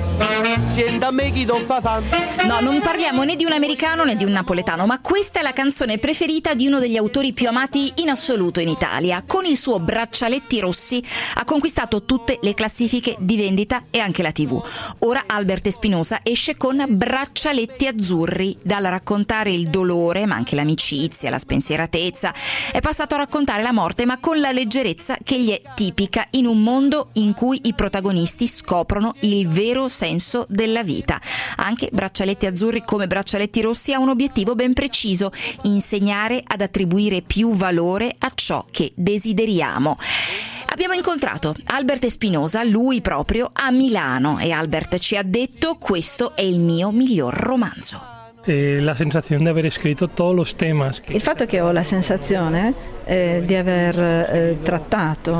No, non parliamo né di un americano né di un napoletano, ma questa è la canzone preferita di uno degli autori più amati in assoluto in Italia. Con il suo Braccialetti Rossi ha conquistato tutte le classifiche di vendita e anche la tivù. Ora Albert Espinosa esce con Braccialetti Azzurri, dal raccontare il dolore, ma anche l'amicizia, la spensieratezza, è passato a raccontare la morte, ma con la leggerezza che gli è tipica in un mondo in cui i protagonisti scoprono il vero senso della vita. Anche Braccialetti Azzurri, come Braccialetti Rossi, ha un obiettivo ben preciso: insegnare ad attribuire più valore a ciò che desideriamo. Abbiamo incontrato Albert Espinosa, lui proprio, a Milano, e Albert ci ha detto: questo è il mio miglior romanzo. La sensazione di aver scritto tutti i temi. Il fatto che ho la sensazione eh, di aver eh, trattato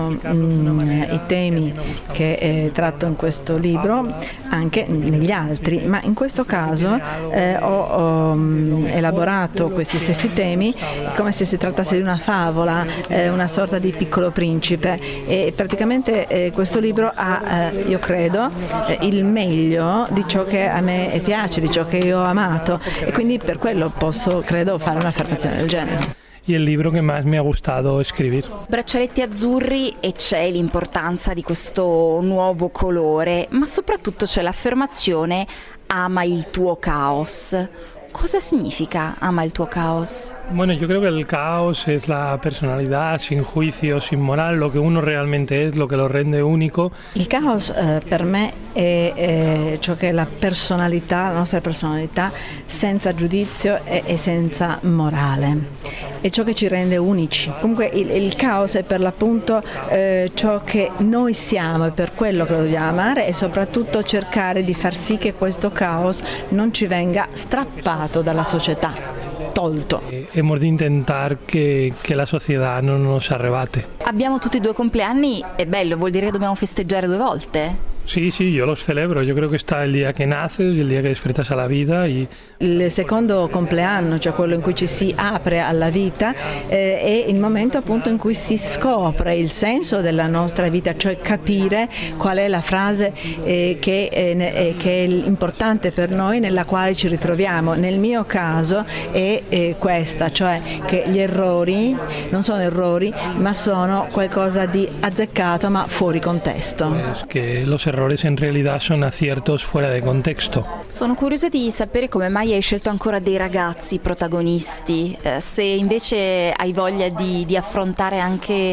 mh, i temi che eh, tratto in questo libro anche negli altri, ma in questo caso eh, ho, ho mh, elaborato questi stessi temi come se si trattasse di una favola, eh, una sorta di Piccolo Principe, e praticamente eh, questo libro ha, eh, io credo, eh, il meglio di ciò che a me piace, di ciò che io ho amato. E quindi per quello posso, credo, fare un'affermazione del genere. E il libro che più mi ha gustato scrivere. Braccialetti Azzurri, e c'è l'importanza di questo nuovo colore, ma soprattutto c'è l'affermazione: ama il tuo caos. Cosa significa ama il tuo caos? Bueno, yo creo que el caos es la personalidad sin juicio, sin moral, lo que uno realmente es, lo que lo rende unico. Il caos eh, per me è, è ciò che è la personalità, la nostra personalità, senza giudizio e, e senza morale. È ciò che ci rende unici. Comunque il, il caos è per l'appunto eh, ciò che noi siamo, e per quello che lo dobbiamo amare, e soprattutto cercare di far sì che questo caos non ci venga strappato dalla società, tolto. Hemos de intentar che, che la società non nos arrebate. Abbiamo tutti due compleanni, è bello, vuol dire che dobbiamo festeggiare due volte? Sí, sí, yo los celebro. Yo creo que está el día que naces y el día que despiertas a la vida. Y... Il secondo compleanno, cioè quello in cui ci si apre alla vita, eh, è il momento appunto in cui si scopre il senso della nostra vita, cioè capire qual è la frase eh, che, eh, che è importante per noi, nella quale ci ritroviamo. Nel mio caso è eh, questa, cioè che gli errori non sono errori, ma sono qualcosa di azzeccato ma fuori contesto. Che los errores en realidad son aciertos fuera de contexto. Sono curiosa di sapere come mai hai scelto ancora dei ragazzi protagonisti, eh, se invece hai voglia di, di affrontare anche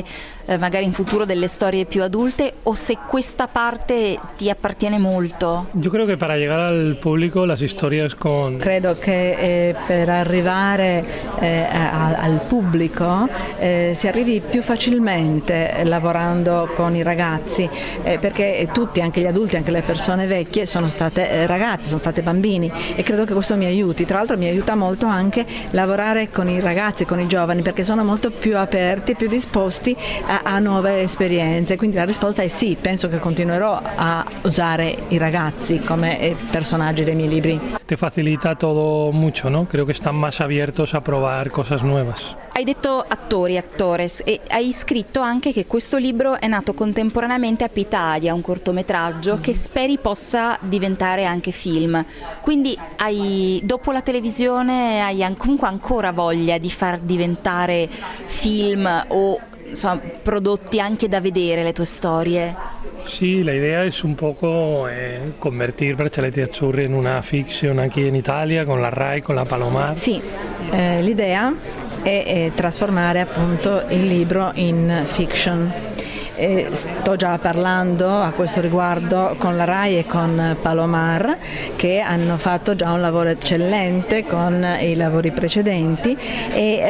eh, magari in futuro delle storie più adulte, o se questa parte ti appartiene molto? Yo creo que para llegar al público las historias con... Credo che eh, per arrivare eh, a, al pubblico eh, si arrivi più facilmente eh, lavorando con i ragazzi, eh, perché tutti, anche gli adulti, anche le persone vecchie, sono state eh, ragazzi, sono state bambini, e credo che questo mi aiuti. Tra l'altro mi aiuta molto anche lavorare con i ragazzi, con i giovani, perché sono molto più aperti, più disposti a, a nuove esperienze. Quindi la risposta è sì, penso che continuerò a usare i ragazzi come eh, personaggi dei miei libri. Te facilita todo mucho, ¿no? Creo que están más abiertos a probar cosas nuevas. Hai detto attori, actores, e hai scritto anche che questo libro è nato contemporaneamente a Pitaglia, un cortometraggio che speri possa diventare anche film. Quindi hai, dopo la televisione hai comunque ancora voglia di far diventare film o insomma, prodotti anche da vedere le tue storie? Sí, la idea es un poco eh, convertir Braccialetti Azzurri in una fiction aquí in Italia, con la Rai, con la Palomar. Sì, eh, l'idea è, è trasformare appunto il libro in fiction. Eh, sto già parlando a questo riguardo con la Rai e con Palomar, che hanno fatto già un lavoro eccellente con i lavori precedenti, e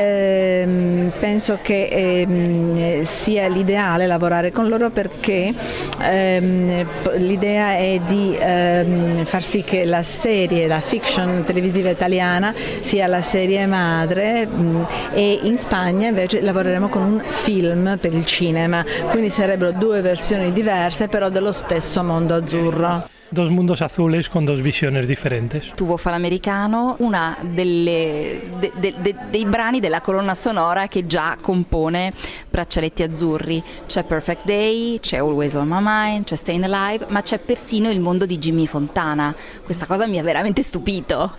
ehm, penso che ehm, sia l'ideale lavorare con loro, perché ehm, l'idea è di ehm, far sì che la serie, la fiction televisiva italiana sia la serie madre, mh, e in Spagna invece lavoreremo con un film per il cinema, quindi sarebbero due versioni diverse però dello stesso mondo azzurro. Dos mundos azules con dos visiones differentes. Tuvo Falamericano, una delle, de, de, de, dei brani della colonna sonora che già compone Braccialetti Azzurri. C'è Perfect Day, c'è Always on My Mind, c'è Staying Alive, ma c'è persino il mondo di Jimmy Fontana. Questa cosa mi ha veramente stupito.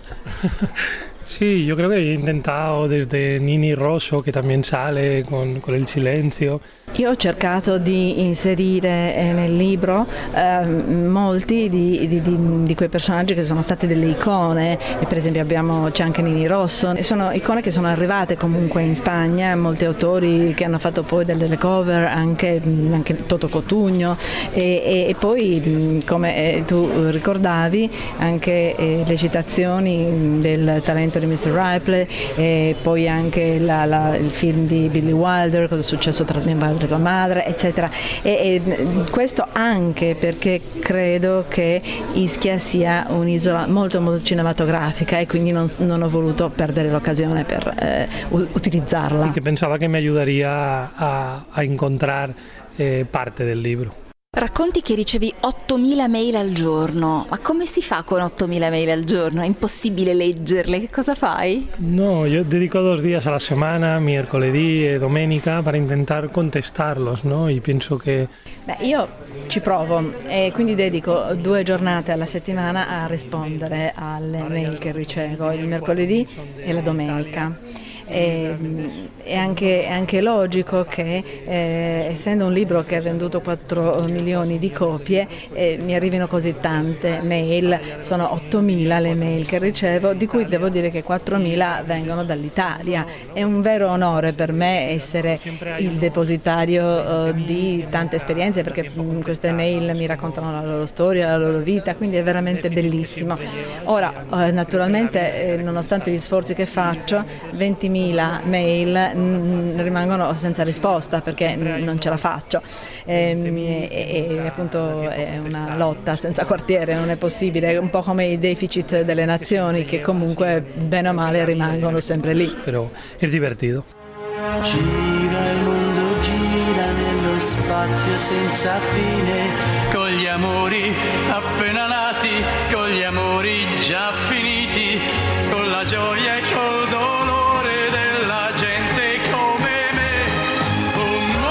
Sí, yo creo que he intentado desde Nini Rosso, che también sale con, con il silenzio. Io ho cercato di inserire eh, nel libro eh, molti di, di, di, di quei personaggi che sono stati delle icone, e per esempio abbiamo, c'è anche Nini Rosso, e sono icone che sono arrivate comunque in Spagna, molti autori che hanno fatto poi delle cover, anche, anche Toto Cotugno, e, e, e poi come tu ricordavi anche eh, le citazioni del talento di mister Ripley, e poi anche la, la, il film di Billy Wilder, Cosa è successo tra mio padre e tua madre, eccetera, e, e questo anche perché credo che Ischia sia un'isola molto molto cinematografica, e quindi non, non ho voluto perdere l'occasione per eh, utilizzarla. E che pensava che mi aiutaria a, a incontrare eh, parte del libro. Racconti che ricevi ottomila mail al giorno, ma come si fa con ottomila mail al giorno? È impossibile leggerle, che cosa fai? No, yo dedico dos días a la semana, mercoledì e domenica, per intentar contestarlos, no? E penso che... Beh, io ci provo, e quindi dedico due giornate alla settimana a rispondere alle mail che ricevo, il mercoledì e la domenica. È, è, anche, è anche logico che eh, essendo un libro che ha venduto quattro milioni di copie eh, mi arrivino così tante mail. Sono ottomila le mail che ricevo, di cui devo dire che quattromila vengono dall'Italia. È un vero onore per me essere il depositario eh, di tante esperienze, perché mh, queste mail mi raccontano la loro storia, la loro vita, quindi è veramente bellissimo. Ora eh, naturalmente eh, nonostante gli sforzi che faccio, ventimila mail mh, rimangono senza risposta, perché n- non ce la faccio, e, e, e appunto è una lotta senza quartiere, non è possibile, è un po' come i deficit delle nazioni che comunque bene o male rimangono sempre lì. Però è divertito. Gira il mondo, gira nello spazio senza fine, con gli amori appena nati, con gli amori già finiti, con la gioia e col dolore della gente come me. Un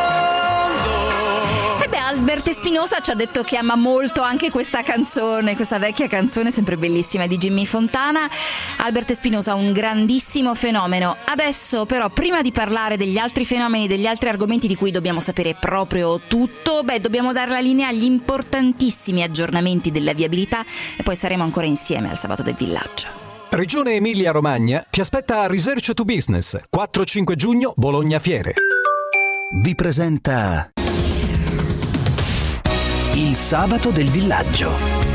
mondo. E beh, Albert Espinosa ci ha detto che ama molto anche questa canzone, questa vecchia canzone sempre bellissima di Jimmy Fontana. Albert Espinosa, un grandissimo fenomeno. Adesso però, prima di parlare degli altri fenomeni, degli altri argomenti di cui dobbiamo sapere proprio tutto, beh, dobbiamo dare la linea agli importantissimi aggiornamenti della viabilità, e poi saremo ancora insieme al Sabato del Villaggio. Regione Emilia-Romagna ti aspetta a Research to Business, quattro cinque giugno, Bologna Fiere. vi presenta Il sabato del villaggio.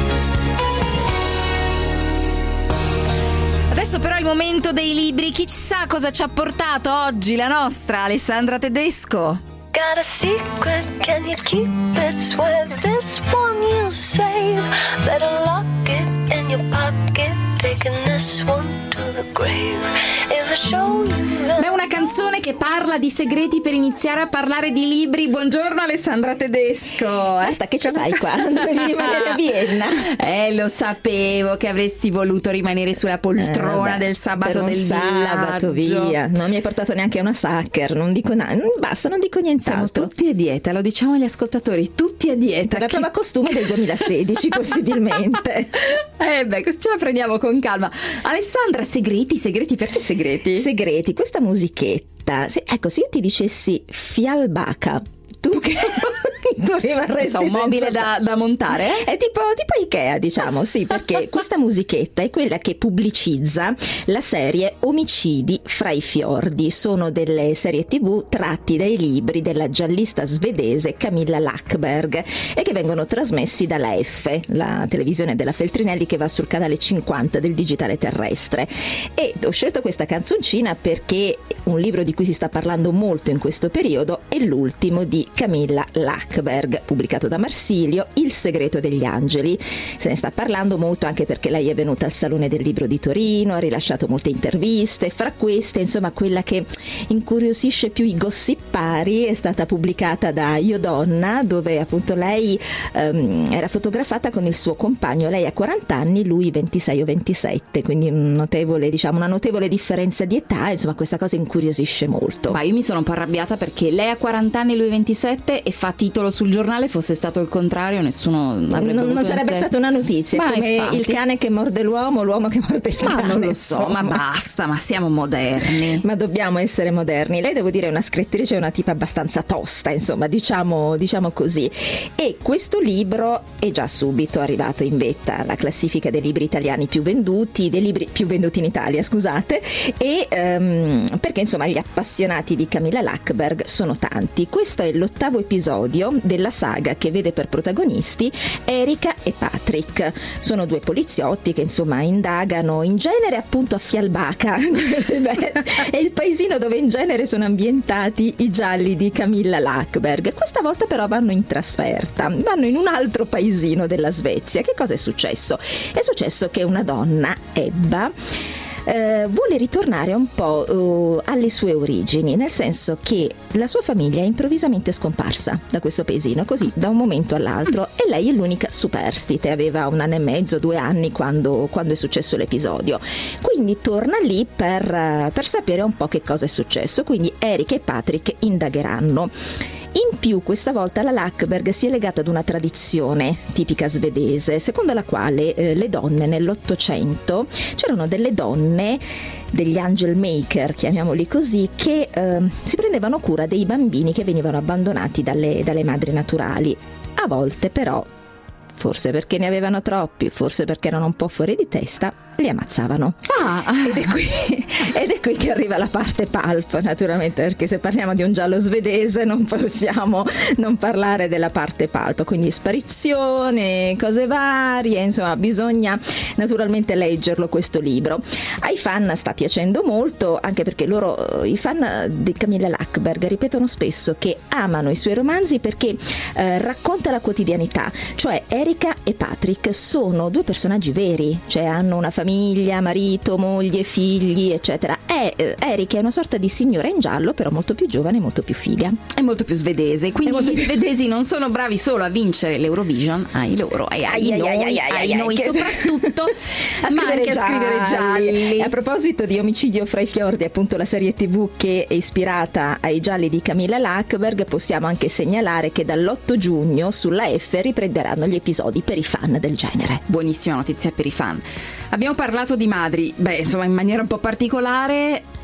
Adesso però è il momento dei libri. Chi sa cosa ci ha portato oggi la nostra Alessandra Tedesco? Got a secret, can you keep it? Swear this one you save. Better lock it in your pocket. Taking this one to the grave. If I show you. Beh, una canzone che parla di segreti per iniziare a parlare di libri. Buongiorno Alessandra Tedesco. Marta, che ci fai qua? Non dovevi rimanere a Vienna? Eh, lo sapevo che avresti voluto rimanere sulla poltrona eh, del sabato del sabato, villaggio. Via. Non mi hai portato neanche a una Sacher, non dico na- basta, non dico nient'altro. Siamo tutti a dieta, lo diciamo agli ascoltatori, tutti a dieta. La che... prova costume del duemilasedici possibilmente. Eh beh, ce la prendiamo con calma. Alessandra, segreti, segreti, perché segreti? Segreti, questa musichetta. Se, ecco, se io ti dicessi Fialbaca, tu che tu rimarresti un mobile da, da montare? È tipo, tipo Ikea, diciamo, sì, perché questa musichetta è quella che pubblicizza la serie Omicidi fra i fiordi. Sono delle serie tv tratti dai libri della giallista svedese Camilla Läckberg e che vengono trasmessi dalla F, la televisione della Feltrinelli, che va sul canale cinquanta del digitale terrestre. E ho scelto questa canzoncina perché un libro di cui si sta parlando molto in questo periodo è l'ultimo di Camilla Läckberg, pubblicato da Marsilio, Il segreto degli angeli. Se ne sta parlando molto anche perché lei è venuta al Salone del Libro di Torino, ha rilasciato molte interviste, fra queste insomma quella che incuriosisce più i gossipari è stata pubblicata da Io Donna, dove appunto lei um, era fotografata con il suo compagno. Lei ha quaranta anni, lui ventisei o ventisette, quindi un notevole, diciamo, una notevole differenza di età. Insomma, questa cosa incuriosisce molto. Ma io mi sono un po' arrabbiata perché lei ha quaranta anni e lui ventisette e fa titolo sul giornale. Fosse stato il contrario nessuno avrebbe non, non entrare. sarebbe stata una notizia. Ma come infatti. Il cane che morde l'uomo, l'uomo che morde il ma cane. Non lo so, insomma. Ma basta, ma siamo moderni. Ma dobbiamo essere moderni. Lei, devo dire, è una scrittrice, è una tipa abbastanza tosta, insomma, diciamo, diciamo così. E questo libro è già subito arrivato in vetta alla classifica dei libri italiani più venduti, dei libri più venduti in Italia, scusate, e um, perché insomma gli appassionati di Camilla Läckberg sono tanti. Questo è l'ottavo episodio della saga che vede per protagonisti Erika e Patrick. Sono due poliziotti che insomma indagano in genere appunto a Fialbaca, è il paesino dove in genere sono ambientati i gialli di Camilla Läckberg. Questa volta però vanno in trasferta, vanno in un altro paesino della Svezia. Che cosa è successo? È successo che una donna, Ebba, Uh, vuole ritornare un po' uh, alle sue origini, nel senso che la sua famiglia è improvvisamente scomparsa da questo paesino, così da un momento all'altro, e lei è l'unica superstite. Aveva un anno e mezzo, due anni quando, quando è successo l'episodio, quindi torna lì per, uh, per sapere un po' che cosa è successo. Quindi Erika e Patrick indagheranno. In più, questa volta la Läckberg si è legata ad una tradizione tipica svedese, secondo la quale eh, le donne nell'Ottocento, c'erano delle donne, degli angel maker, chiamiamoli così, che eh, si prendevano cura dei bambini che venivano abbandonati dalle, dalle madri naturali. A volte però, forse perché ne avevano troppi, forse perché erano un po' fuori di testa, li ammazzavano. Ah. Ed, è qui, ed è qui che arriva la parte pulp, naturalmente, perché se parliamo di un giallo svedese non possiamo non parlare della parte pulp, quindi sparizione, cose varie, insomma bisogna naturalmente leggerlo questo libro. Ai fan sta piacendo molto, anche perché loro, i fan di Camilla Läckberg, ripetono spesso che amano i suoi romanzi perché eh, racconta la quotidianità, cioè Erika e Patrick sono due personaggi veri, cioè hanno una famiglia famiglia, marito, moglie, figli, eccetera. E eh, Erika è una sorta di signora in giallo, però molto più giovane, molto più figa. È molto più svedese, quindi molto gli più... svedesi non sono bravi solo a vincere l'Eurovision, ai loro, ai, ai, ai, noi, ai, ai, ai, ai noi che... soprattutto, a ma anche gialli. a scrivere gialli. A proposito di Omicidio fra i fiordi, appunto la serie tv che è ispirata ai gialli di Camilla Läckberg, possiamo anche segnalare che dall'otto giugno sulla F riprenderanno gli episodi per i fan del genere. Buonissima notizia per i fan. Abbiamo parlato di madri, beh insomma in maniera un po' particolare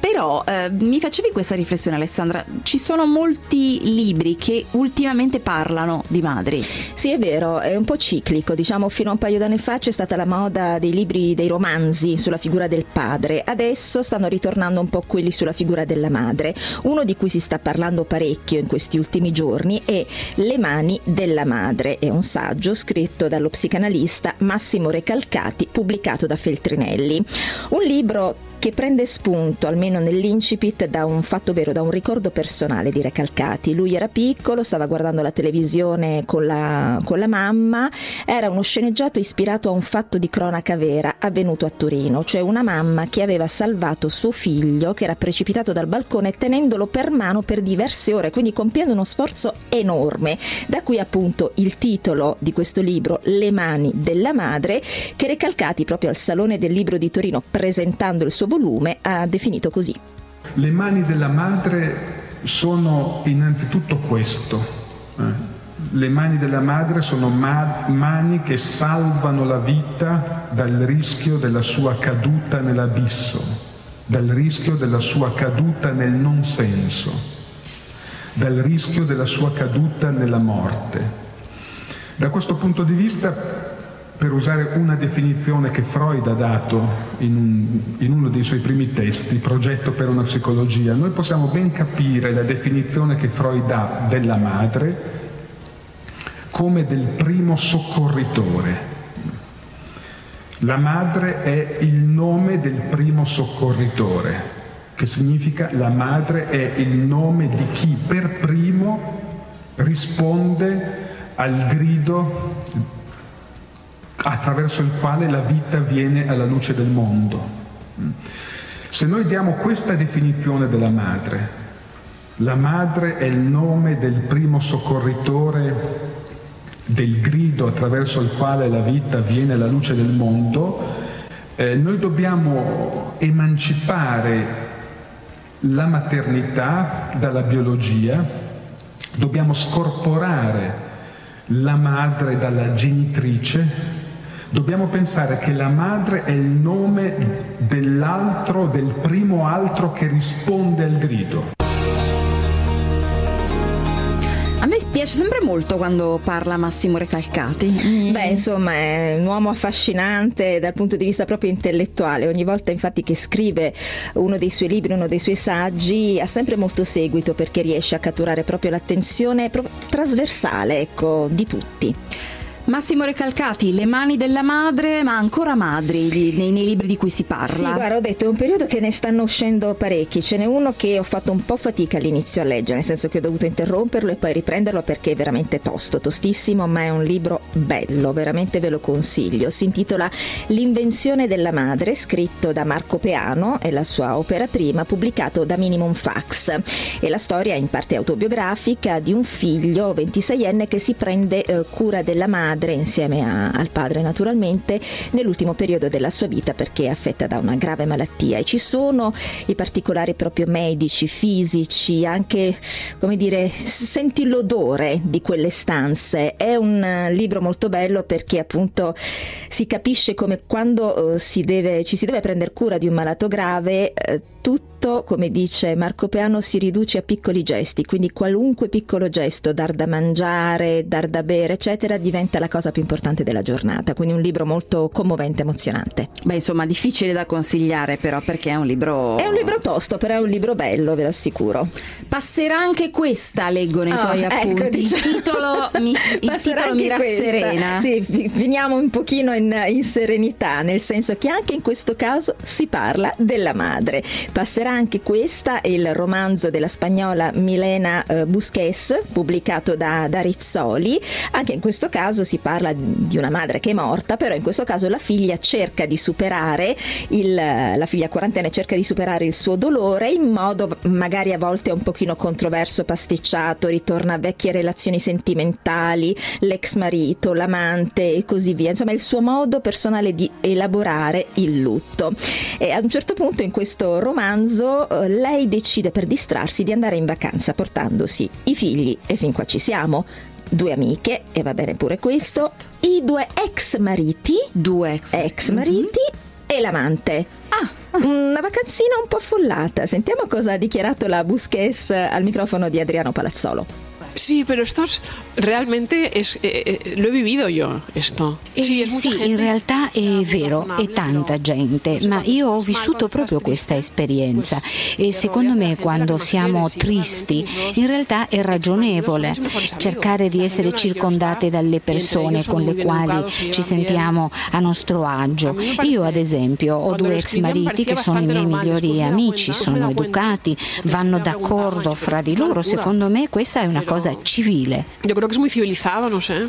Però eh, mi facevi questa riflessione, Alessandra, ci sono molti libri che ultimamente parlano di madri. Sì, è vero, è un po' ciclico, diciamo fino a un paio d'anni fa c'è stata la moda dei libri, dei romanzi sulla figura del padre, adesso stanno ritornando un po' quelli sulla figura della madre. Uno di cui si sta parlando parecchio in questi ultimi giorni è Le mani della madre, è un saggio scritto dallo psicanalista Massimo Recalcati, pubblicato da Feltrinelli. Un libro che prende spunto, almeno nell'incipit, da un fatto vero, da un ricordo personale di Recalcati. Lui era piccolo, stava guardando la televisione con la, con la mamma, era uno sceneggiato ispirato a un fatto di cronaca vera avvenuto a Torino, cioè una mamma che aveva salvato suo figlio che era precipitato dal balcone tenendolo per mano per diverse ore, quindi compiendo uno sforzo enorme. Da qui appunto il titolo di questo libro, Le mani della madre, che Recalcati proprio al Salone del Libro di Torino, presentando il suo volume, ha definito così. Le mani della madre sono innanzitutto questo. Eh. Le mani della madre sono ma- mani che salvano la vita dal rischio della sua caduta nell'abisso, dal rischio della sua caduta nel non senso, dal rischio della sua caduta nella morte. Da questo punto di vista, per usare una definizione che Freud ha dato in, un, in uno dei suoi primi testi, Progetto per una psicologia, noi possiamo ben capire la definizione che Freud dà della madre come del primo soccorritore. La madre è il nome del primo soccorritore, che significa la madre è il nome di chi per primo risponde al grido attraverso il quale la vita viene alla luce del mondo. Se noi diamo questa definizione della madre, la madre è il nome del primo soccorritore del grido attraverso il quale la vita viene alla luce del mondo, eh, noi dobbiamo emancipare la maternità dalla biologia, dobbiamo scorporare la madre dalla genitrice. Dobbiamo pensare che la madre è il nome dell'altro, del primo altro che risponde al grido. A me piace sempre molto quando parla Massimo Recalcati. Beh, insomma, è un uomo affascinante dal punto di vista proprio intellettuale. Ogni volta infatti che scrive uno dei suoi libri, uno dei suoi saggi, ha sempre molto seguito perché riesce a catturare proprio l'attenzione proprio trasversale, ecco, di tutti. Massimo Recalcati, Le mani della madre, ma ancora madri nei, nei libri di cui si parla. Sì, guarda, ho detto, è un periodo che ne stanno uscendo parecchi. Ce n'è uno che ho fatto un po' fatica all'inizio a leggere, nel senso che ho dovuto interromperlo e poi riprenderlo perché è veramente tosto, tostissimo, ma è un libro bello, veramente ve lo consiglio. Si intitola L'invenzione della madre, scritto da Marco Peano, è la sua opera prima, pubblicato da Minimum Fax. E la storia è in parte autobiografica di un figlio ventiseienne che si prende eh, cura della madre insieme a, al padre naturalmente nell'ultimo periodo della sua vita perché è affetta da una grave malattia, e ci sono i particolari proprio medici, fisici, anche, come dire, senti l'odore di quelle stanze. È un libro molto bello perché appunto si capisce come quando uh, si deve, ci si deve prendere cura di un malato grave, uh, tutto, come dice Marco Peano, si riduce a piccoli gesti, quindi qualunque piccolo gesto, dar da mangiare, dar da bere, eccetera, diventa la cosa più importante della giornata. Quindi un libro molto commovente, emozionante. Beh, insomma, difficile da consigliare però, perché è un libro... È un libro tosto, però è un libro bello, ve lo assicuro. Passerà anche questa, leggo nei oh, tuoi appunti. Ecco, diciamo... Il titolo mi, il titolo mi rasserena. Sì, finiamo un pochino in, in serenità, nel senso che anche in questo caso si parla della madre. Passerà anche questa, il romanzo della spagnola Milena eh, Busquets, pubblicato da, da Rizzoli. Anche in questo caso si parla di una madre che è morta, però in questo caso la figlia cerca di superare il, la figlia quarantenne cerca di superare il suo dolore in modo magari a volte un pochino controverso, pasticciato, ritorna a vecchie relazioni sentimentali, l'ex marito, l'amante e così via, insomma il suo modo personale di elaborare il lutto. E a un certo punto in questo romanzo lei decide, per distrarsi, di andare in vacanza portandosi i figli, e fin qua ci siamo, due amiche, e va bene pure questo, i due ex mariti, due ex, ex mariti e l'amante. Ah, una vacanzina un po' affollata. Sentiamo cosa ha dichiarato la Busquets al microfono di Adriano Palazzolo. Sí, pero esto es, realmente es, eh, lo he vivido yo, esto. Eh, sì, sì in realtà è vero, è tanta gente, ma io ho vissuto proprio questa esperienza e secondo me quando siamo tristi in realtà è ragionevole cercare di essere circondate dalle persone con le quali ci sentiamo a nostro agio. Io ad esempio ho due ex mariti che sono i miei migliori amici, sono educati, vanno d'accordo fra di loro, secondo me questa è una cosa civile. Yo creo que es muy civilizado, no sé.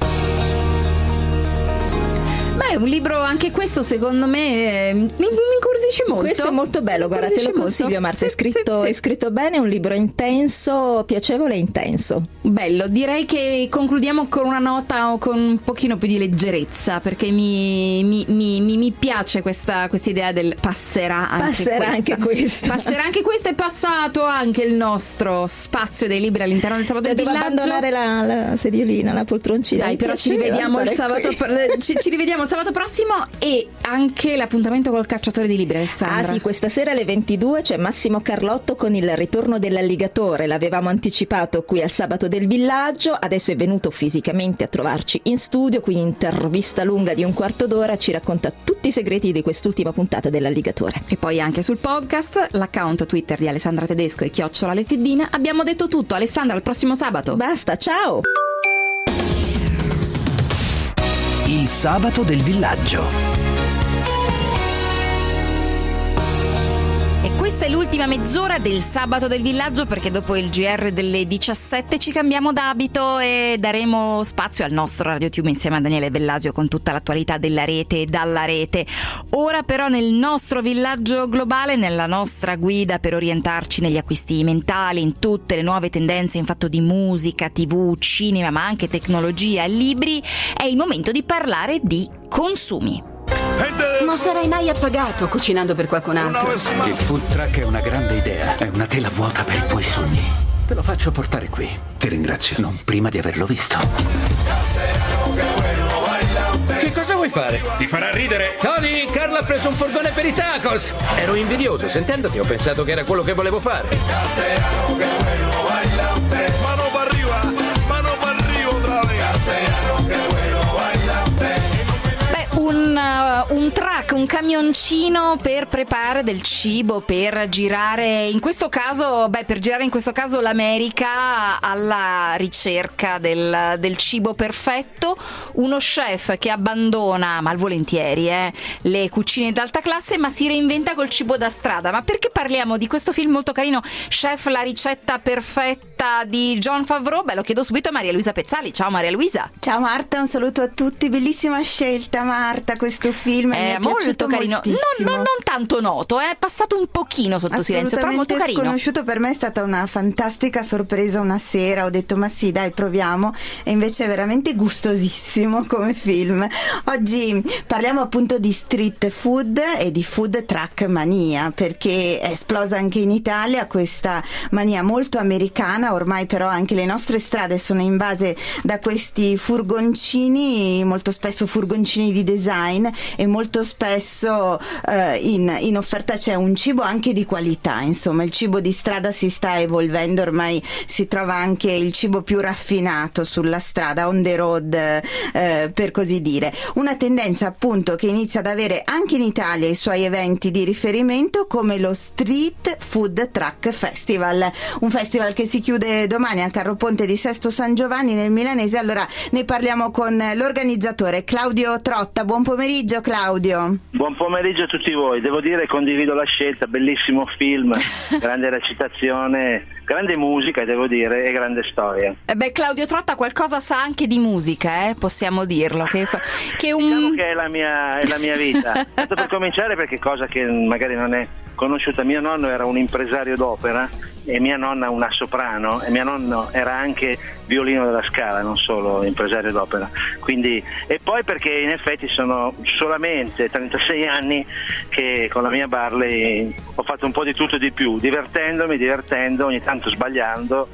Beh, è un libro anche questo secondo me mi, mi incuriosisce molto. Questo è molto bello, guarda, te lo consiglio Marta, sì, è, scritto, sì, sì. è scritto bene, è un libro intenso, piacevole e intenso. Bello, direi che concludiamo con una nota o con un pochino più di leggerezza, perché mi, mi, mi, mi, mi piace questa idea del passerà anche passerà questa. anche questa. Passerà anche questa, è passato anche il nostro spazio dei libri all'interno del Sabato cioè, del Villaggio. Devo abbandonare la, la sediolina, la poltroncina. Dai, però ci rivediamo il sabato ci, ci rivediamo sabato prossimo e anche l'appuntamento col Cacciatore di Libri, Alessandra. Ah sì, questa sera alle ventidue c'è Massimo Carlotto con il ritorno dell'alligatore, l'avevamo anticipato qui al Sabato del Villaggio, adesso è venuto fisicamente a trovarci in studio, quindi intervista lunga di un quarto d'ora, ci racconta tutti i segreti di quest'ultima puntata dell'alligatore. E poi anche sul podcast, l'account Twitter di Alessandra Tedesco e chiocciola Lettidina. Abbiamo detto tutto, Alessandra, al prossimo sabato. Basta, ciao! Il Sabato del Villaggio. E questa è l'ultima mezz'ora del Sabato del Villaggio, perché dopo il G R delle diciassette ci cambiamo d'abito e daremo spazio al nostro RadioTube insieme a Daniele Bellasio con tutta l'attualità della rete e dalla rete. Ora però nel nostro villaggio globale, nella nostra guida per orientarci negli acquisti mentali, in tutte le nuove tendenze in fatto di musica, tv, cinema, ma anche tecnologia e libri, è il momento di parlare di consumi. Non sarai mai appagato cucinando per qualcun altro. Il food truck è una grande idea. È una tela vuota per i tuoi sogni. Te lo faccio portare qui. Ti ringrazio. Non prima di averlo visto. Che cosa vuoi fare? Ti farà ridere. Tony, Carla ha preso un furgone per i tacos. Ero invidioso, sentendoti ho pensato che era quello che volevo fare. Mano para arriba, mano para arriba otra vez. Un, uh, un truck, un camioncino per preparare del cibo, per girare in questo caso, beh, per girare in questo caso l'America alla ricerca del, del cibo perfetto. Uno chef che abbandona malvolentieri eh, le cucine d'alta classe, ma si reinventa col cibo da strada. Ma perché parliamo di questo film molto carino, Chef, la ricetta perfetta di Jon Favreau? Beh, lo chiedo subito a Maria Luisa Pezzali. Ciao Maria Luisa. Ciao Marta, un saluto a tutti, bellissima scelta Marta, questo film è mi è molto carino, non, non, non tanto noto, è passato un pochino sotto silenzio, però molto carino. Sconosciuto, per me è stata una fantastica sorpresa una sera, ho detto ma sì dai proviamo, e invece è veramente gustosissimo come film. Oggi parliamo appunto di street food e di food truck mania, perché è esplosa anche in Italia questa mania molto americana, ormai però anche le nostre strade sono invase da questi furgoncini, molto spesso furgoncini di design, e molto spesso eh, in, in offerta c'è un cibo anche di qualità. Insomma, il cibo di strada si sta evolvendo, ormai si trova anche il cibo più raffinato sulla strada, on the road eh, per così dire. Una tendenza appunto che inizia ad avere anche in Italia i suoi eventi di riferimento, come lo Street Food Truck Festival, un festival che si chiude domani al Carro Ponte di Sesto San Giovanni nel Milanese. Allora ne parliamo con l'organizzatore Claudio Trotta. Buon pomeriggio Claudio. Buon pomeriggio a tutti voi, devo dire condivido la scelta, bellissimo film, grande recitazione, grande musica devo dire e grande storia. Eh beh, Claudio Trotta qualcosa sa anche di musica, eh? Possiamo dirlo, che, fa, che un... diciamo che è la mia, è la mia vita. Tanto per cominciare, perché cosa che magari non è conosciuta, mio nonno era un impresario d'opera e mia nonna una soprano, e mio nonno era anche violino della Scala, non solo impresario d'opera. Quindi, e poi perché in effetti sono solamente trentasei anni che con la mia Barley ho fatto un po' di tutto e di più, divertendomi, divertendo, ogni tanto sbagliando,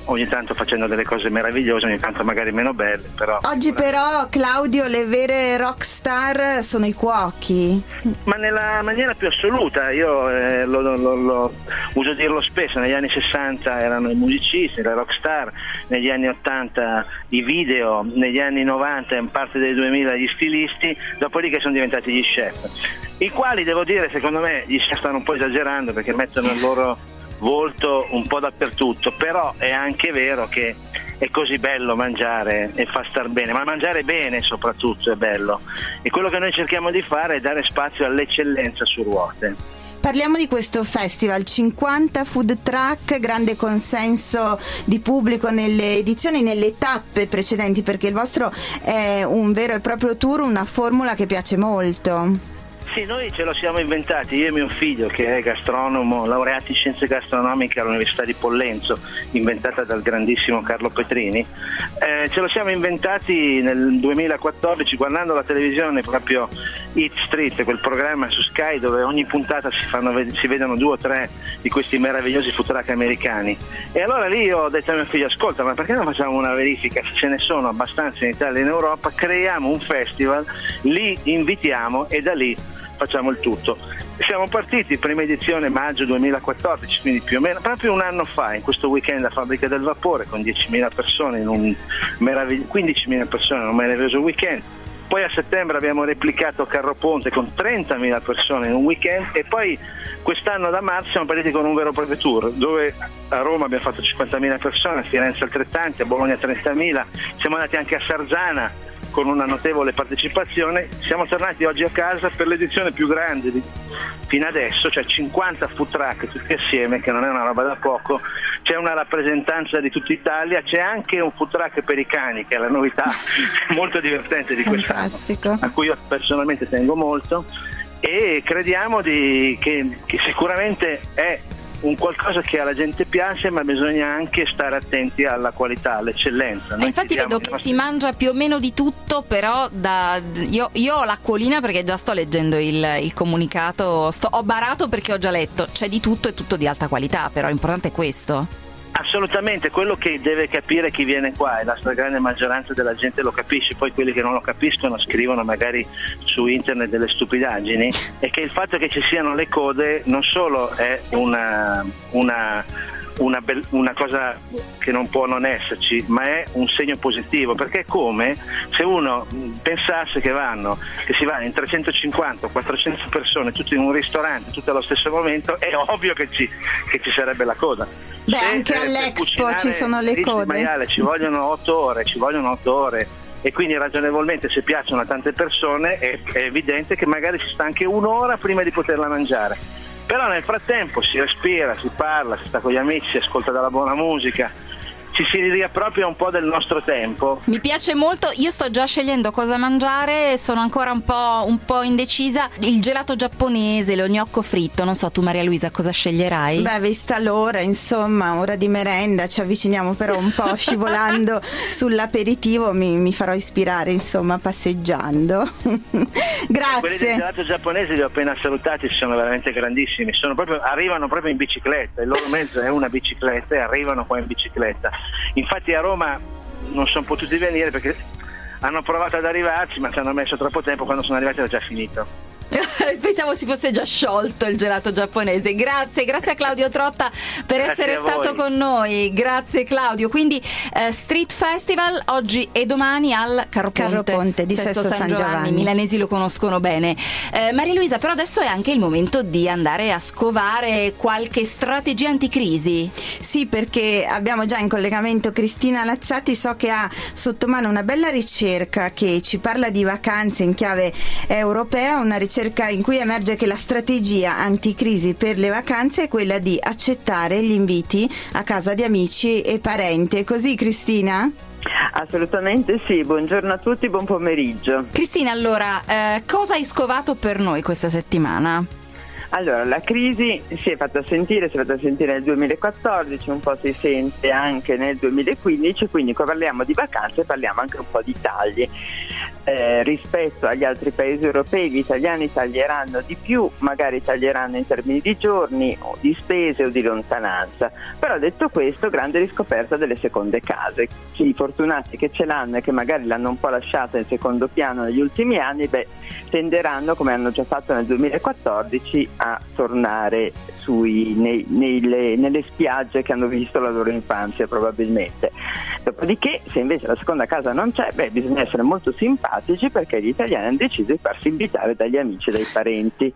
ogni tanto facendo delle cose meravigliose, ogni tanto magari meno belle, però... Oggi però, Claudio, le vere rockstar sono i cuochi. Ma nella maniera più assoluta, io eh, lo, lo, lo uso dirlo spesso, negli anni sessanta erano i musicisti, le rockstar, negli anni ottanta i video, negli anni novanta in parte dei duemila gli stilisti, dopodiché sono diventati gli chef, i quali devo dire secondo me gli chef stanno un po' esagerando perché mettono il loro volto un po' dappertutto, però è anche vero che è così bello mangiare e fa star bene, ma mangiare bene soprattutto è bello, e quello che noi cerchiamo di fare è dare spazio all'eccellenza su ruote. Parliamo di questo festival, cinquanta food truck, grande consenso di pubblico nelle edizioni, nelle tappe precedenti, perché il vostro è un vero e proprio tour, una formula che piace molto. Sì, noi ce lo siamo inventati, io e mio figlio che è gastronomo, laureati in scienze gastronomiche all'Università di Pollenzo, inventata dal grandissimo Carlo Petrini. Eh, ce lo siamo inventati nel duemilaquattordici guardando la televisione, proprio Eat Street, quel programma su Sky dove ogni puntata si, fanno, si vedono due o tre di questi meravigliosi food truck americani. E allora lì io ho detto a mio figlio: ascolta, ma perché non facciamo una verifica, se ce ne sono abbastanza in Italia e in Europa, creiamo un festival, li invitiamo e da lì facciamo il tutto. Siamo partiti, prima edizione maggio duemilaquattordici, quindi più o meno proprio un anno fa, in questo weekend a Fabbrica del Vapore con diecimila persone in un meravigli- quindicimila persone in un meraviglioso weekend. Poi a settembre abbiamo replicato Carro Ponte con trentamila persone in un weekend, e poi quest'anno da marzo siamo partiti con un vero e proprio tour, dove a Roma abbiamo fatto cinquantamila persone, a Firenze altrettanti, a Bologna trentamila, siamo andati anche a Sarzana con una notevole partecipazione. Siamo tornati oggi a casa per l'edizione più grande di, fino adesso, cioè cinquanta food truck tutti assieme, che non è una roba da poco. C'è una rappresentanza di tutta Italia, c'è anche un food truck per i cani, che è la novità molto divertente di quest'anno, a cui io personalmente tengo molto, e crediamo di, che, che sicuramente è un qualcosa che alla gente piace, ma bisogna anche stare attenti alla qualità, all'eccellenza. E infatti vedo che si mangia più o meno di tutto, però da, io, io ho l'acquolina perché già sto leggendo il, il comunicato, sto, ho barato perché ho già letto, c'è di tutto e tutto di alta qualità, però l'importante è questo. Assolutamente, quello che deve capire chi viene qua, e la stragrande maggioranza della gente lo capisce, poi quelli che non lo capiscono scrivono magari su internet delle stupidaggini, è che il fatto che ci siano le code non solo è una, una, una, be- una cosa che non può non esserci, ma è un segno positivo, perché è come se uno pensasse che vanno, che si va in trecentocinquanta o quattrocento persone tutti in un ristorante, tutti allo stesso momento, è ovvio che ci, che ci sarebbe la coda. Beh, Se, anche eh, all'Expo ci sono le code. Maiale, ci vogliono otto ore, ci vogliono otto ore, e quindi ragionevolmente, se piacciono a tante persone, è, è evidente che magari si sta anche un'ora prima di poterla mangiare. Però nel frattempo si respira, si parla, si sta con gli amici, si ascolta della buona musica, ci si riappropria un po' del nostro tempo. Mi piace molto, io sto già scegliendo cosa mangiare, sono ancora un po', un po' indecisa. Il gelato giapponese, lo gnocco fritto, non so tu Maria Luisa cosa sceglierai? Beh, vista l'ora, insomma, ora di merenda, ci avviciniamo però un po' scivolando sull'aperitivo, mi, mi farò ispirare, insomma, passeggiando. Grazie. Quelli del gelato giapponese li ho appena salutati, sono veramente grandissimi, sono proprio, arrivano proprio in bicicletta, il loro mezzo è una bicicletta e arrivano qua in bicicletta. Infatti a Roma non sono potuti venire perché hanno provato ad arrivarci, ma ci hanno messo troppo tempo, quando sono arrivati era già finito. Pensavo si fosse già sciolto il gelato giapponese. Grazie, grazie a Claudio Trotta per Grazie essere a stato voi. con noi. Grazie Claudio. Quindi eh, Street Festival oggi e domani al Carro Ponte, Carro Ponte di Sesto San Giovanni. I milanesi lo conoscono bene. eh, Maria Luisa, però adesso è anche il momento di andare a scovare qualche strategia anticrisi. Sì, perché abbiamo già in collegamento Cristina Lazzati, so che ha sotto mano una bella ricerca che ci parla di vacanze in chiave europea, una ricerca in cui emerge che la strategia anticrisi per le vacanze è quella di accettare gli inviti a casa di amici e parenti. È così, Cristina? Assolutamente sì, buongiorno a tutti, buon pomeriggio. Cristina, allora, eh, cosa hai scovato per noi questa settimana? Allora, la crisi si è fatta sentire, si è fatta sentire nel duemilaquattordici, un po' si sente anche nel duemilaquindici, quindi quando parliamo di vacanze parliamo anche un po' di tagli. Eh, rispetto agli altri paesi europei gli italiani taglieranno di più, magari taglieranno in termini di giorni o di spese o di lontananza, però detto questo, grande riscoperta delle seconde case. I fortunati che ce l'hanno e che magari l'hanno un po' lasciata in secondo piano negli ultimi anni, beh, tenderanno, come hanno già fatto nel duemilaquattordici, a tornare sui, nei, nelle, nelle spiagge che hanno visto la loro infanzia probabilmente. Dopodiché, se invece la seconda casa non c'è, beh, bisogna essere molto simpatici, perché gli italiani hanno deciso di farsi invitare dagli amici e dai parenti.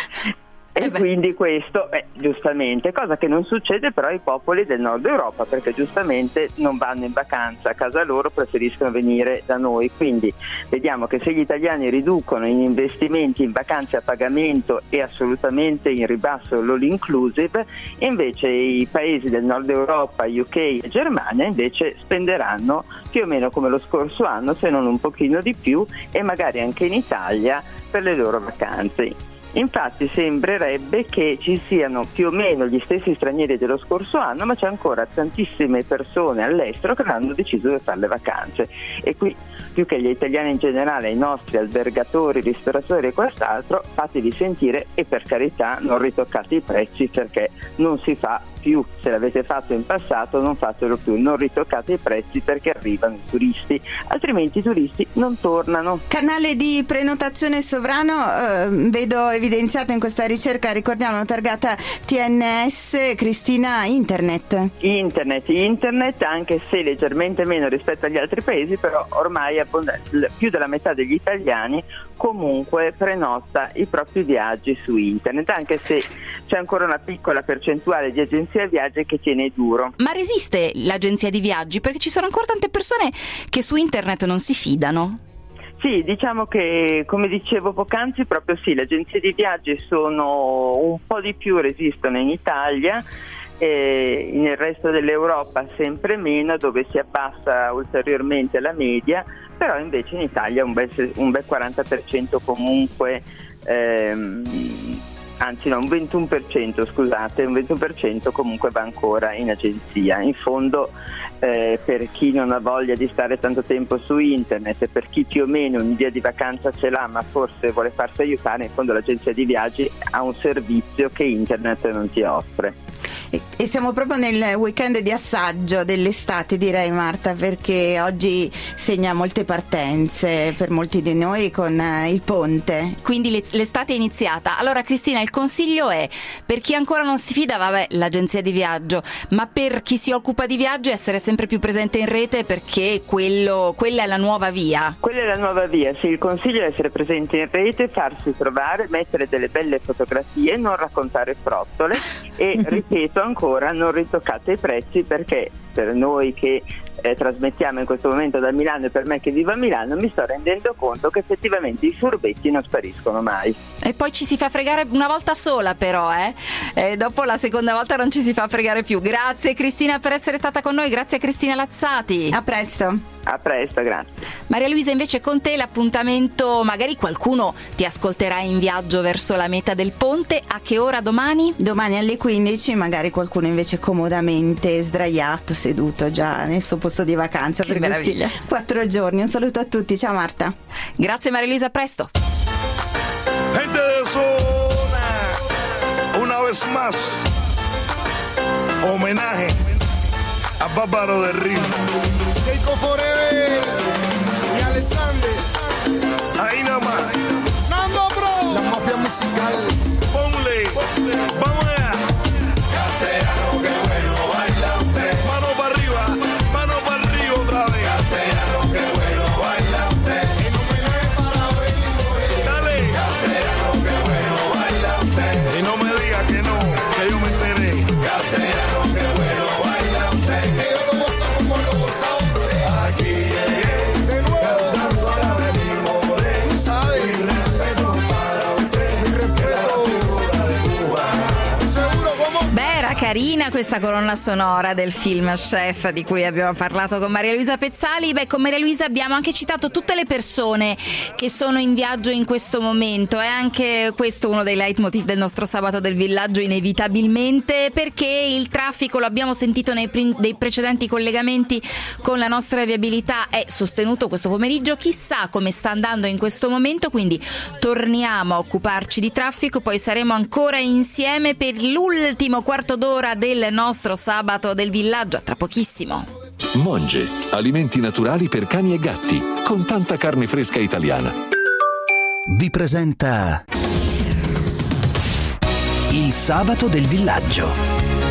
E eh quindi questo, eh, giustamente, cosa che non succede però ai popoli del nord Europa, perché giustamente non vanno in vacanza a casa loro, preferiscono venire da noi. Quindi vediamo che se gli italiani riducono in investimenti in vacanze a pagamento e assolutamente in ribasso l'all inclusive, invece i paesi del nord Europa, U K e Germania invece spenderanno più o meno come lo scorso anno, se non un pochino di più, e magari anche in Italia per le loro vacanze. Infatti sembrerebbe che ci siano più o meno gli stessi stranieri dello scorso anno, ma c'è ancora tantissime persone all'estero che hanno deciso di fare le vacanze, e qui più che gli italiani in generale, i nostri albergatori, ristoratori e quant'altro, fatevi sentire e per carità non ritoccate i prezzi, perché non si fa più. Se l'avete fatto in passato non fatelo più, non ritoccate i prezzi perché arrivano i turisti, altrimenti i turisti non tornano. Canale di prenotazione sovrano, eh, vedo evidenziato in questa ricerca, ricordiamo, targata T N S. Cristina, internet. Internet, internet, anche se leggermente meno rispetto agli altri paesi, però ormai più della metà degli italiani comunque prenota i propri viaggi su internet, anche se c'è ancora una piccola percentuale di agenzie viaggi che tiene duro. Ma resiste l'agenzia di viaggi? Perché ci sono ancora tante persone che su internet non si fidano. Sì, diciamo che, come dicevo poc'anzi, proprio sì, le agenzie di viaggi sono un po' di più, resistono in Italia, e nel resto dell'Europa sempre meno, dove si abbassa ulteriormente la media, però invece in Italia un bel, un bel quaranta per cento comunque, ehm, anzi no, un ventuno per cento, scusate, un ventuno per cento comunque va ancora in agenzia. In fondo, eh, per chi non ha voglia di stare tanto tempo su internet e per chi più o meno un'idea di vacanza ce l'ha ma forse vuole farsi aiutare, in fondo l'agenzia di viaggi ha un servizio che internet non ti offre. E, e siamo proprio nel weekend di assaggio dell'estate, direi, Marta, perché oggi segna molte partenze per molti di noi con eh, il ponte. Quindi l'estate è iniziata. Allora Cristina, il consiglio è, per chi ancora non si fida, vabbè, l'agenzia di viaggio, ma per chi si occupa di viaggi essere sempre più presente in rete, perché quello, quella è la nuova via. Quella è la nuova via, sì, il consiglio è essere presente in rete, farsi trovare, mettere delle belle fotografie, non raccontare frottole e ripeto ancora, non ritoccate i prezzi, perché per noi che eh, trasmettiamo in questo momento da Milano e per me che vivo a Milano mi sto rendendo conto che effettivamente i furbetti non spariscono mai. E poi ci si fa fregare una volta sola però, eh? E dopo la seconda volta non ci si fa fregare più. Grazie Cristina per essere stata con noi, grazie a Cristina Lazzati. A presto. A presto, grazie. Maria Luisa, invece con te l'appuntamento, magari qualcuno ti ascolterà in viaggio verso la meta del ponte, a che ora domani? Domani alle quindici, magari qualcuno invece comodamente sdraiato, seduto già nel suo posto di vacanza. Che per meraviglia. Questi quattro giorni. Un saluto a tutti, ciao Marta. Grazie Maria Luisa, a presto. Gente de zona, una vez más, homenaje a Bárbaro del Ritmo. Keiko Forever y Alexander. Ahí nada más. Nando Bro. La mafia musical. Ponle. Vamos allá. Castellano, qué bueno baila usted. Mano para arriba. Mano para arriba otra vez. Castellano, qué bueno baila usted. En homenaje para Benito. Dale. Castellano, qué bueno baila usted. Y no me diga que no, que yo me enteré. Castellano, qué bueno baila usted. Que yo lo gozo como lo gozo. Aquí llegué, de nuevo, cantando a la Benimore. ¿Sabes? Mi respeto para usted, mi respeto. carina questa colonna sonora del film Chef di cui abbiamo parlato con Maria Luisa Pezzali. Beh, con Maria Luisa abbiamo anche citato tutte le persone che sono in viaggio in questo momento. È anche questo uno dei leitmotiv del nostro Sabato del Villaggio, inevitabilmente, perché il traffico, lo abbiamo sentito nei, pre- nei precedenti collegamenti con la nostra viabilità, è sostenuto questo pomeriggio. Chissà come sta andando in questo momento, quindi torniamo a occuparci di traffico, poi saremo ancora insieme per l'ultimo quarto d'ora del nostro Sabato del Villaggio, tra pochissimo. Monge, alimenti naturali per cani e gatti, con tanta carne fresca italiana. Vi presenta il Sabato del Villaggio.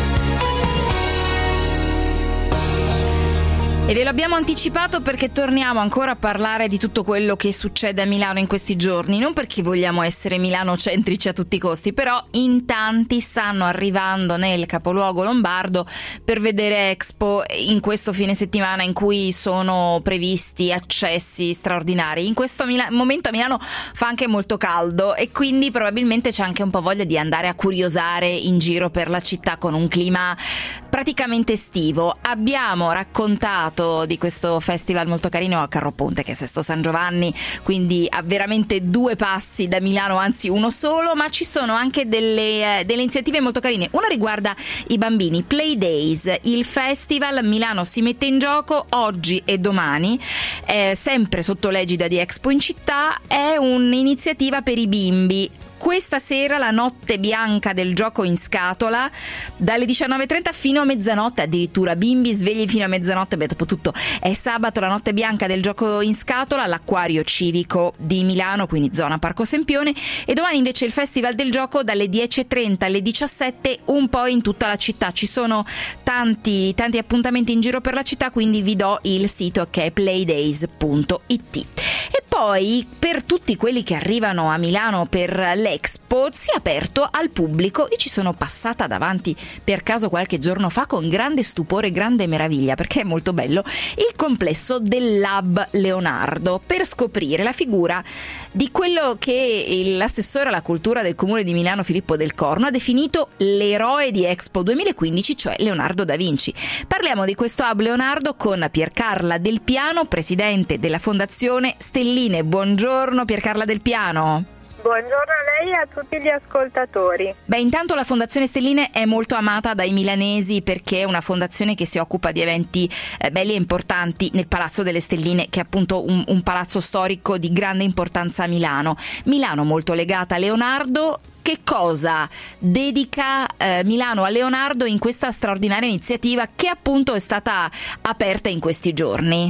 E ve l'abbiamo anticipato perché torniamo ancora a parlare di tutto quello che succede a Milano in questi giorni, non perché vogliamo essere milanocentrici a tutti i costi, però in tanti stanno arrivando nel capoluogo lombardo per vedere Expo in questo fine settimana in cui sono previsti accessi straordinari. In questo Mila- momento a Milano fa anche molto caldo e quindi probabilmente c'è anche un po' voglia di andare a curiosare in giro per la città con un clima praticamente estivo. Abbiamo raccontato di questo festival molto carino a Carroponte, che è Sesto San Giovanni, quindi a veramente due passi da Milano, anzi uno solo, ma ci sono anche delle, eh, delle iniziative molto carine. Una riguarda i bambini, Play Days, il festival Milano si mette in gioco oggi e domani, eh, sempre sotto l'egida di Expo in città, è un'iniziativa per i bimbi. Questa sera la notte bianca del gioco in scatola, dalle diciannove e trenta fino a mezzanotte, addirittura bimbi svegli fino a mezzanotte. Beh, dopo tutto è sabato, la notte bianca del gioco in scatola all'Acquario Civico di Milano, quindi zona Parco Sempione, e domani invece il Festival del Gioco dalle dieci e trenta alle diciassette un po' in tutta la città. Ci sono tanti, tanti appuntamenti in giro per la città, quindi vi do il sito che è playdays punto it. E poi per tutti quelli che arrivano a Milano per l'Expo si è aperto al pubblico. Io ci sono passata davanti per caso qualche giorno fa con grande stupore e grande meraviglia, perché è molto bello, il complesso del Lab Leonardo, per scoprire la figura di quello che l'assessore alla cultura del comune di Milano Filippo Del Corno ha definito l'eroe di Expo duemilaquindici, cioè Leonardo da Vinci. Parliamo di questo Hub Leonardo con Piercarla Del Piano, presidente della Fondazione Stelline. Buongiorno Piercarla Del Piano. Buongiorno a lei e a tutti gli ascoltatori. Beh, intanto la Fondazione Stelline è molto amata dai milanesi perché è una fondazione che si occupa di eventi eh, belli e importanti nel Palazzo delle Stelline, che è appunto un, un palazzo storico di grande importanza a Milano. Milano molto legata a Leonardo. Che cosa dedica eh, Milano a Leonardo in questa straordinaria iniziativa che appunto è stata aperta in questi giorni?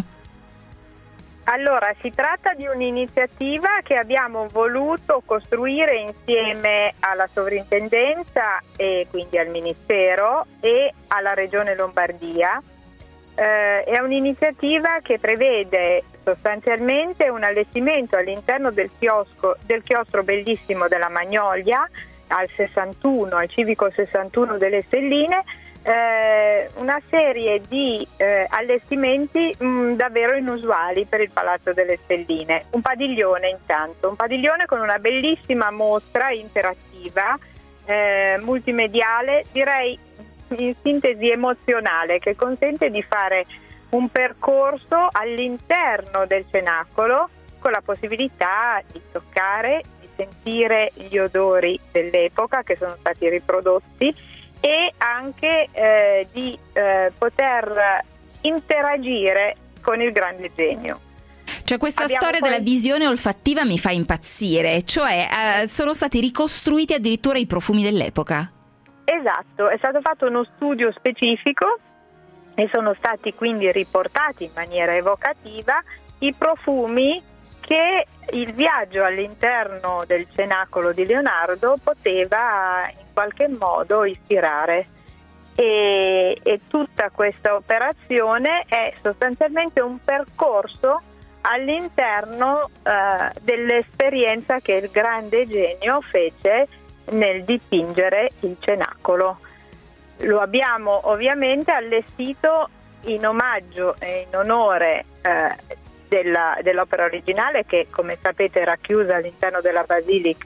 Allora, si tratta di un'iniziativa che abbiamo voluto costruire insieme alla Sovrintendenza e quindi al Ministero e alla Regione Lombardia. Eh, è un'iniziativa che prevede sostanzialmente un allestimento all'interno del chiosco, del chiostro bellissimo della Magnolia, al sessantuno, al civico sessantuno delle Stelline, Eh, una serie di eh, allestimenti mh, davvero inusuali per il Palazzo delle Stelline. Un padiglione intanto, un padiglione con una bellissima mostra interattiva, eh, multimediale, direi in sintesi emozionale, che consente di fare un percorso all'interno del cenacolo con la possibilità di toccare, di sentire gli odori dell'epoca che sono stati riprodotti e anche eh, di eh, poter interagire con il grande genio. Cioè questa Abbiamo storia poi... della visione olfattiva mi fa impazzire, cioè eh, sono stati ricostruiti addirittura i profumi dell'epoca. Esatto, è stato fatto uno studio specifico e sono stati quindi riportati in maniera evocativa i profumi che il viaggio all'interno del cenacolo di Leonardo poteva in qualche modo ispirare, e, e tutta questa operazione è sostanzialmente un percorso all'interno eh, dell'esperienza che il grande genio fece nel dipingere il cenacolo. Lo abbiamo ovviamente allestito in omaggio e in onore eh, Della, dell'opera originale, che come sapete era chiusa all'interno della basilica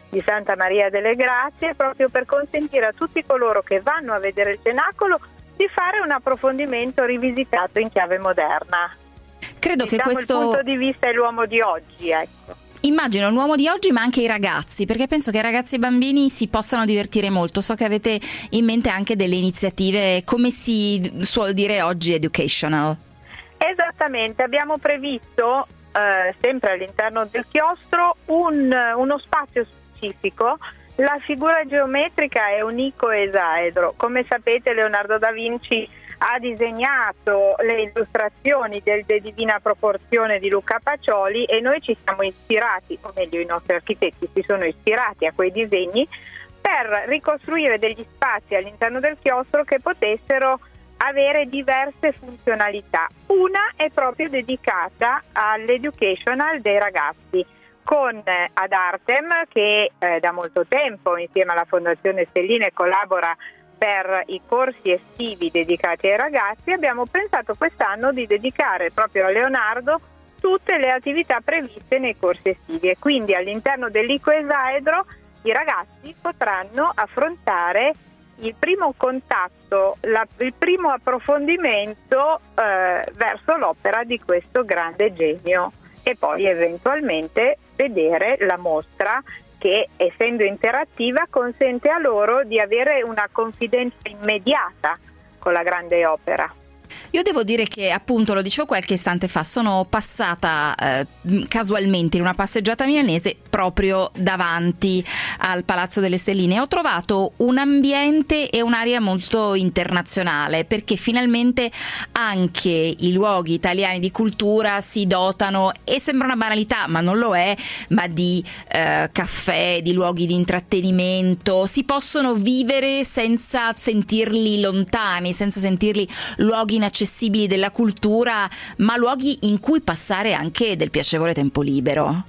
di Santa Maria delle Grazie, proprio per consentire a tutti coloro che vanno a vedere il cenacolo di fare un approfondimento rivisitato in chiave moderna. Credo diciamo che questo... il punto di vista è l'uomo di oggi, ecco. Immagino l'uomo di oggi, ma anche i ragazzi, perché penso che ragazzi e bambini si possano divertire molto. So che avete in mente anche delle iniziative, come si suol dire oggi, educational. Esattamente, abbiamo previsto eh, sempre all'interno del chiostro un, uno spazio specifico. La figura geometrica è un icoesaedro. Come sapete, Leonardo da Vinci ha disegnato le illustrazioni del De Divina Proporzione di Luca Pacioli e noi ci siamo ispirati, o meglio i nostri architetti si sono ispirati a quei disegni per ricostruire degli spazi all'interno del chiostro che potessero avere diverse funzionalità. Una è proprio dedicata all'educational dei ragazzi, con eh, Ad Artem, che eh, da molto tempo insieme alla Fondazione Stelline collabora per i corsi estivi dedicati ai ragazzi. Abbiamo pensato quest'anno di dedicare proprio a Leonardo tutte le attività previste nei corsi estivi, e quindi all'interno dell'icoesaedro i ragazzi potranno affrontare il primo contatto, la, il primo approfondimento eh, verso l'opera di questo grande genio, e poi eventualmente vedere la mostra che, essendo interattiva, consente a loro di avere una confidenza immediata con la grande opera. Io devo dire che, appunto, lo dicevo qualche istante fa, sono passata eh, casualmente in una passeggiata milanese proprio davanti al Palazzo delle Stelline e ho trovato un ambiente e un'area molto internazionale, perché finalmente anche i luoghi italiani di cultura si dotano, e sembra una banalità ma non lo è, ma di eh, caffè, di luoghi di intrattenimento, si possono vivere senza sentirli lontani, senza sentirli luoghi inaccessibili della cultura, ma luoghi in cui passare anche del piacevole tempo libero.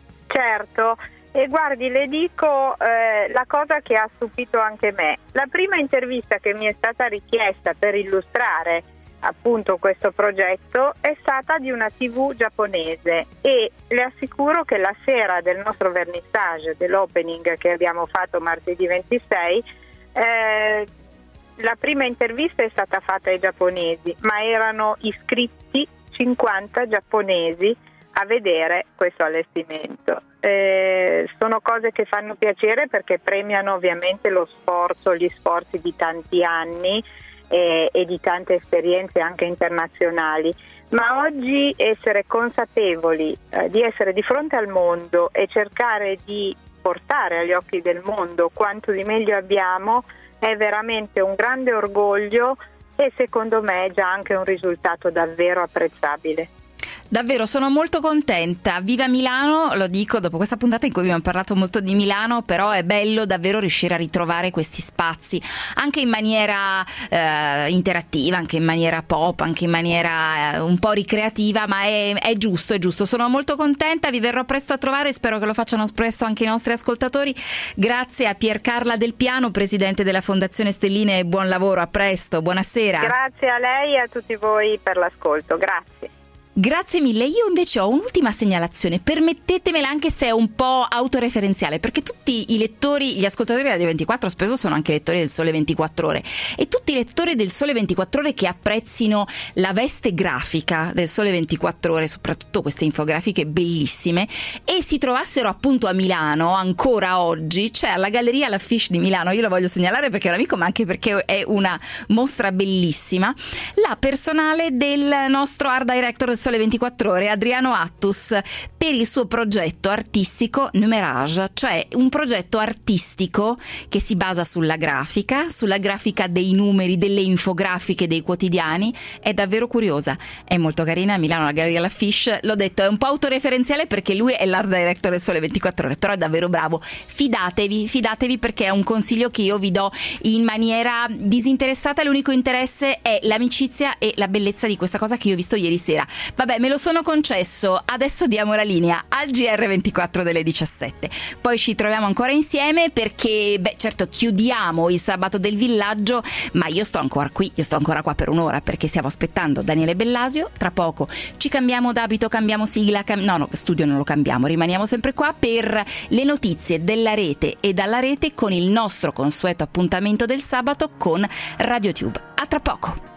Certo, e guardi, le dico eh, la cosa che ha stupito anche me. La prima intervista che mi è stata richiesta per illustrare appunto questo progetto è stata di una tivù giapponese, e le assicuro che la sera del nostro vernissage, dell'opening che abbiamo fatto martedì ventisei, eh, la prima intervista è stata fatta ai giapponesi, ma erano iscritti cinquanta giapponesi a vedere questo allestimento. Eh, sono cose che fanno piacere perché premiano ovviamente lo sforzo, gli sforzi di tanti anni eh, e di tante esperienze anche internazionali. Ma oggi essere consapevoli eh, di essere di fronte al mondo e cercare di portare agli occhi del mondo quanto di meglio abbiamo è veramente un grande orgoglio, e secondo me è già anche un risultato davvero apprezzabile. Davvero, sono molto contenta. Viva Milano, lo dico dopo questa puntata in cui abbiamo parlato molto di Milano, però è bello davvero riuscire a ritrovare questi spazi anche in maniera eh, interattiva, anche in maniera pop, anche in maniera eh, un po' ricreativa, ma è, è giusto, è giusto. Sono molto contenta, vi verrò presto a trovare, spero che lo facciano presto anche i nostri ascoltatori. Grazie a Piercarla Del Piano, presidente della Fondazione Stelline, e buon lavoro, a presto, buonasera. Grazie a lei e a tutti voi per l'ascolto, grazie. Grazie mille. Io invece ho un'ultima segnalazione, permettetemela, anche se è un po' autoreferenziale, perché tutti i lettori, gli ascoltatori di Radio ventiquattro spesso sono anche lettori del Sole ventiquattro Ore, e tutti i lettori del Sole ventiquattro Ore che apprezzino la veste grafica del Sole ventiquattro Ore, soprattutto queste infografiche bellissime, e si trovassero appunto a Milano ancora oggi, c'è alla Galleria L'Affiche di Milano, io lo voglio segnalare perché è un amico ma anche perché è una mostra bellissima, la personale del nostro art director del Sole ventiquattro Ore, Adriano Attus, per il suo progetto artistico Numerage, cioè un progetto artistico che si basa sulla grafica, sulla grafica dei numeri, delle infografiche dei quotidiani. È davvero curiosa, è molto carina. A Milano, la Galleria L'Affiche, l'ho detto, è un po' autoreferenziale perché lui è l'art director del Sole ventiquattro Ore, però è davvero bravo. Fidatevi, fidatevi, perché è un consiglio che io vi do in maniera disinteressata. L'unico interesse è l'amicizia e la bellezza di questa cosa che io ho visto ieri sera. Vabbè, me lo sono concesso, adesso diamo la linea linea al G R ventiquattro delle diciassette. Poi ci troviamo ancora insieme perché, beh, certo, chiudiamo il Sabato del Villaggio, ma io sto ancora qui, io sto ancora qua per un'ora perché stiamo aspettando Daniele Bellasio. Tra poco ci cambiamo d'abito, cambiamo sigla, cam- no, no, studio non lo cambiamo, rimaniamo sempre qua per le notizie della rete e dalla rete con il nostro consueto appuntamento del sabato con RadioTube. A tra poco!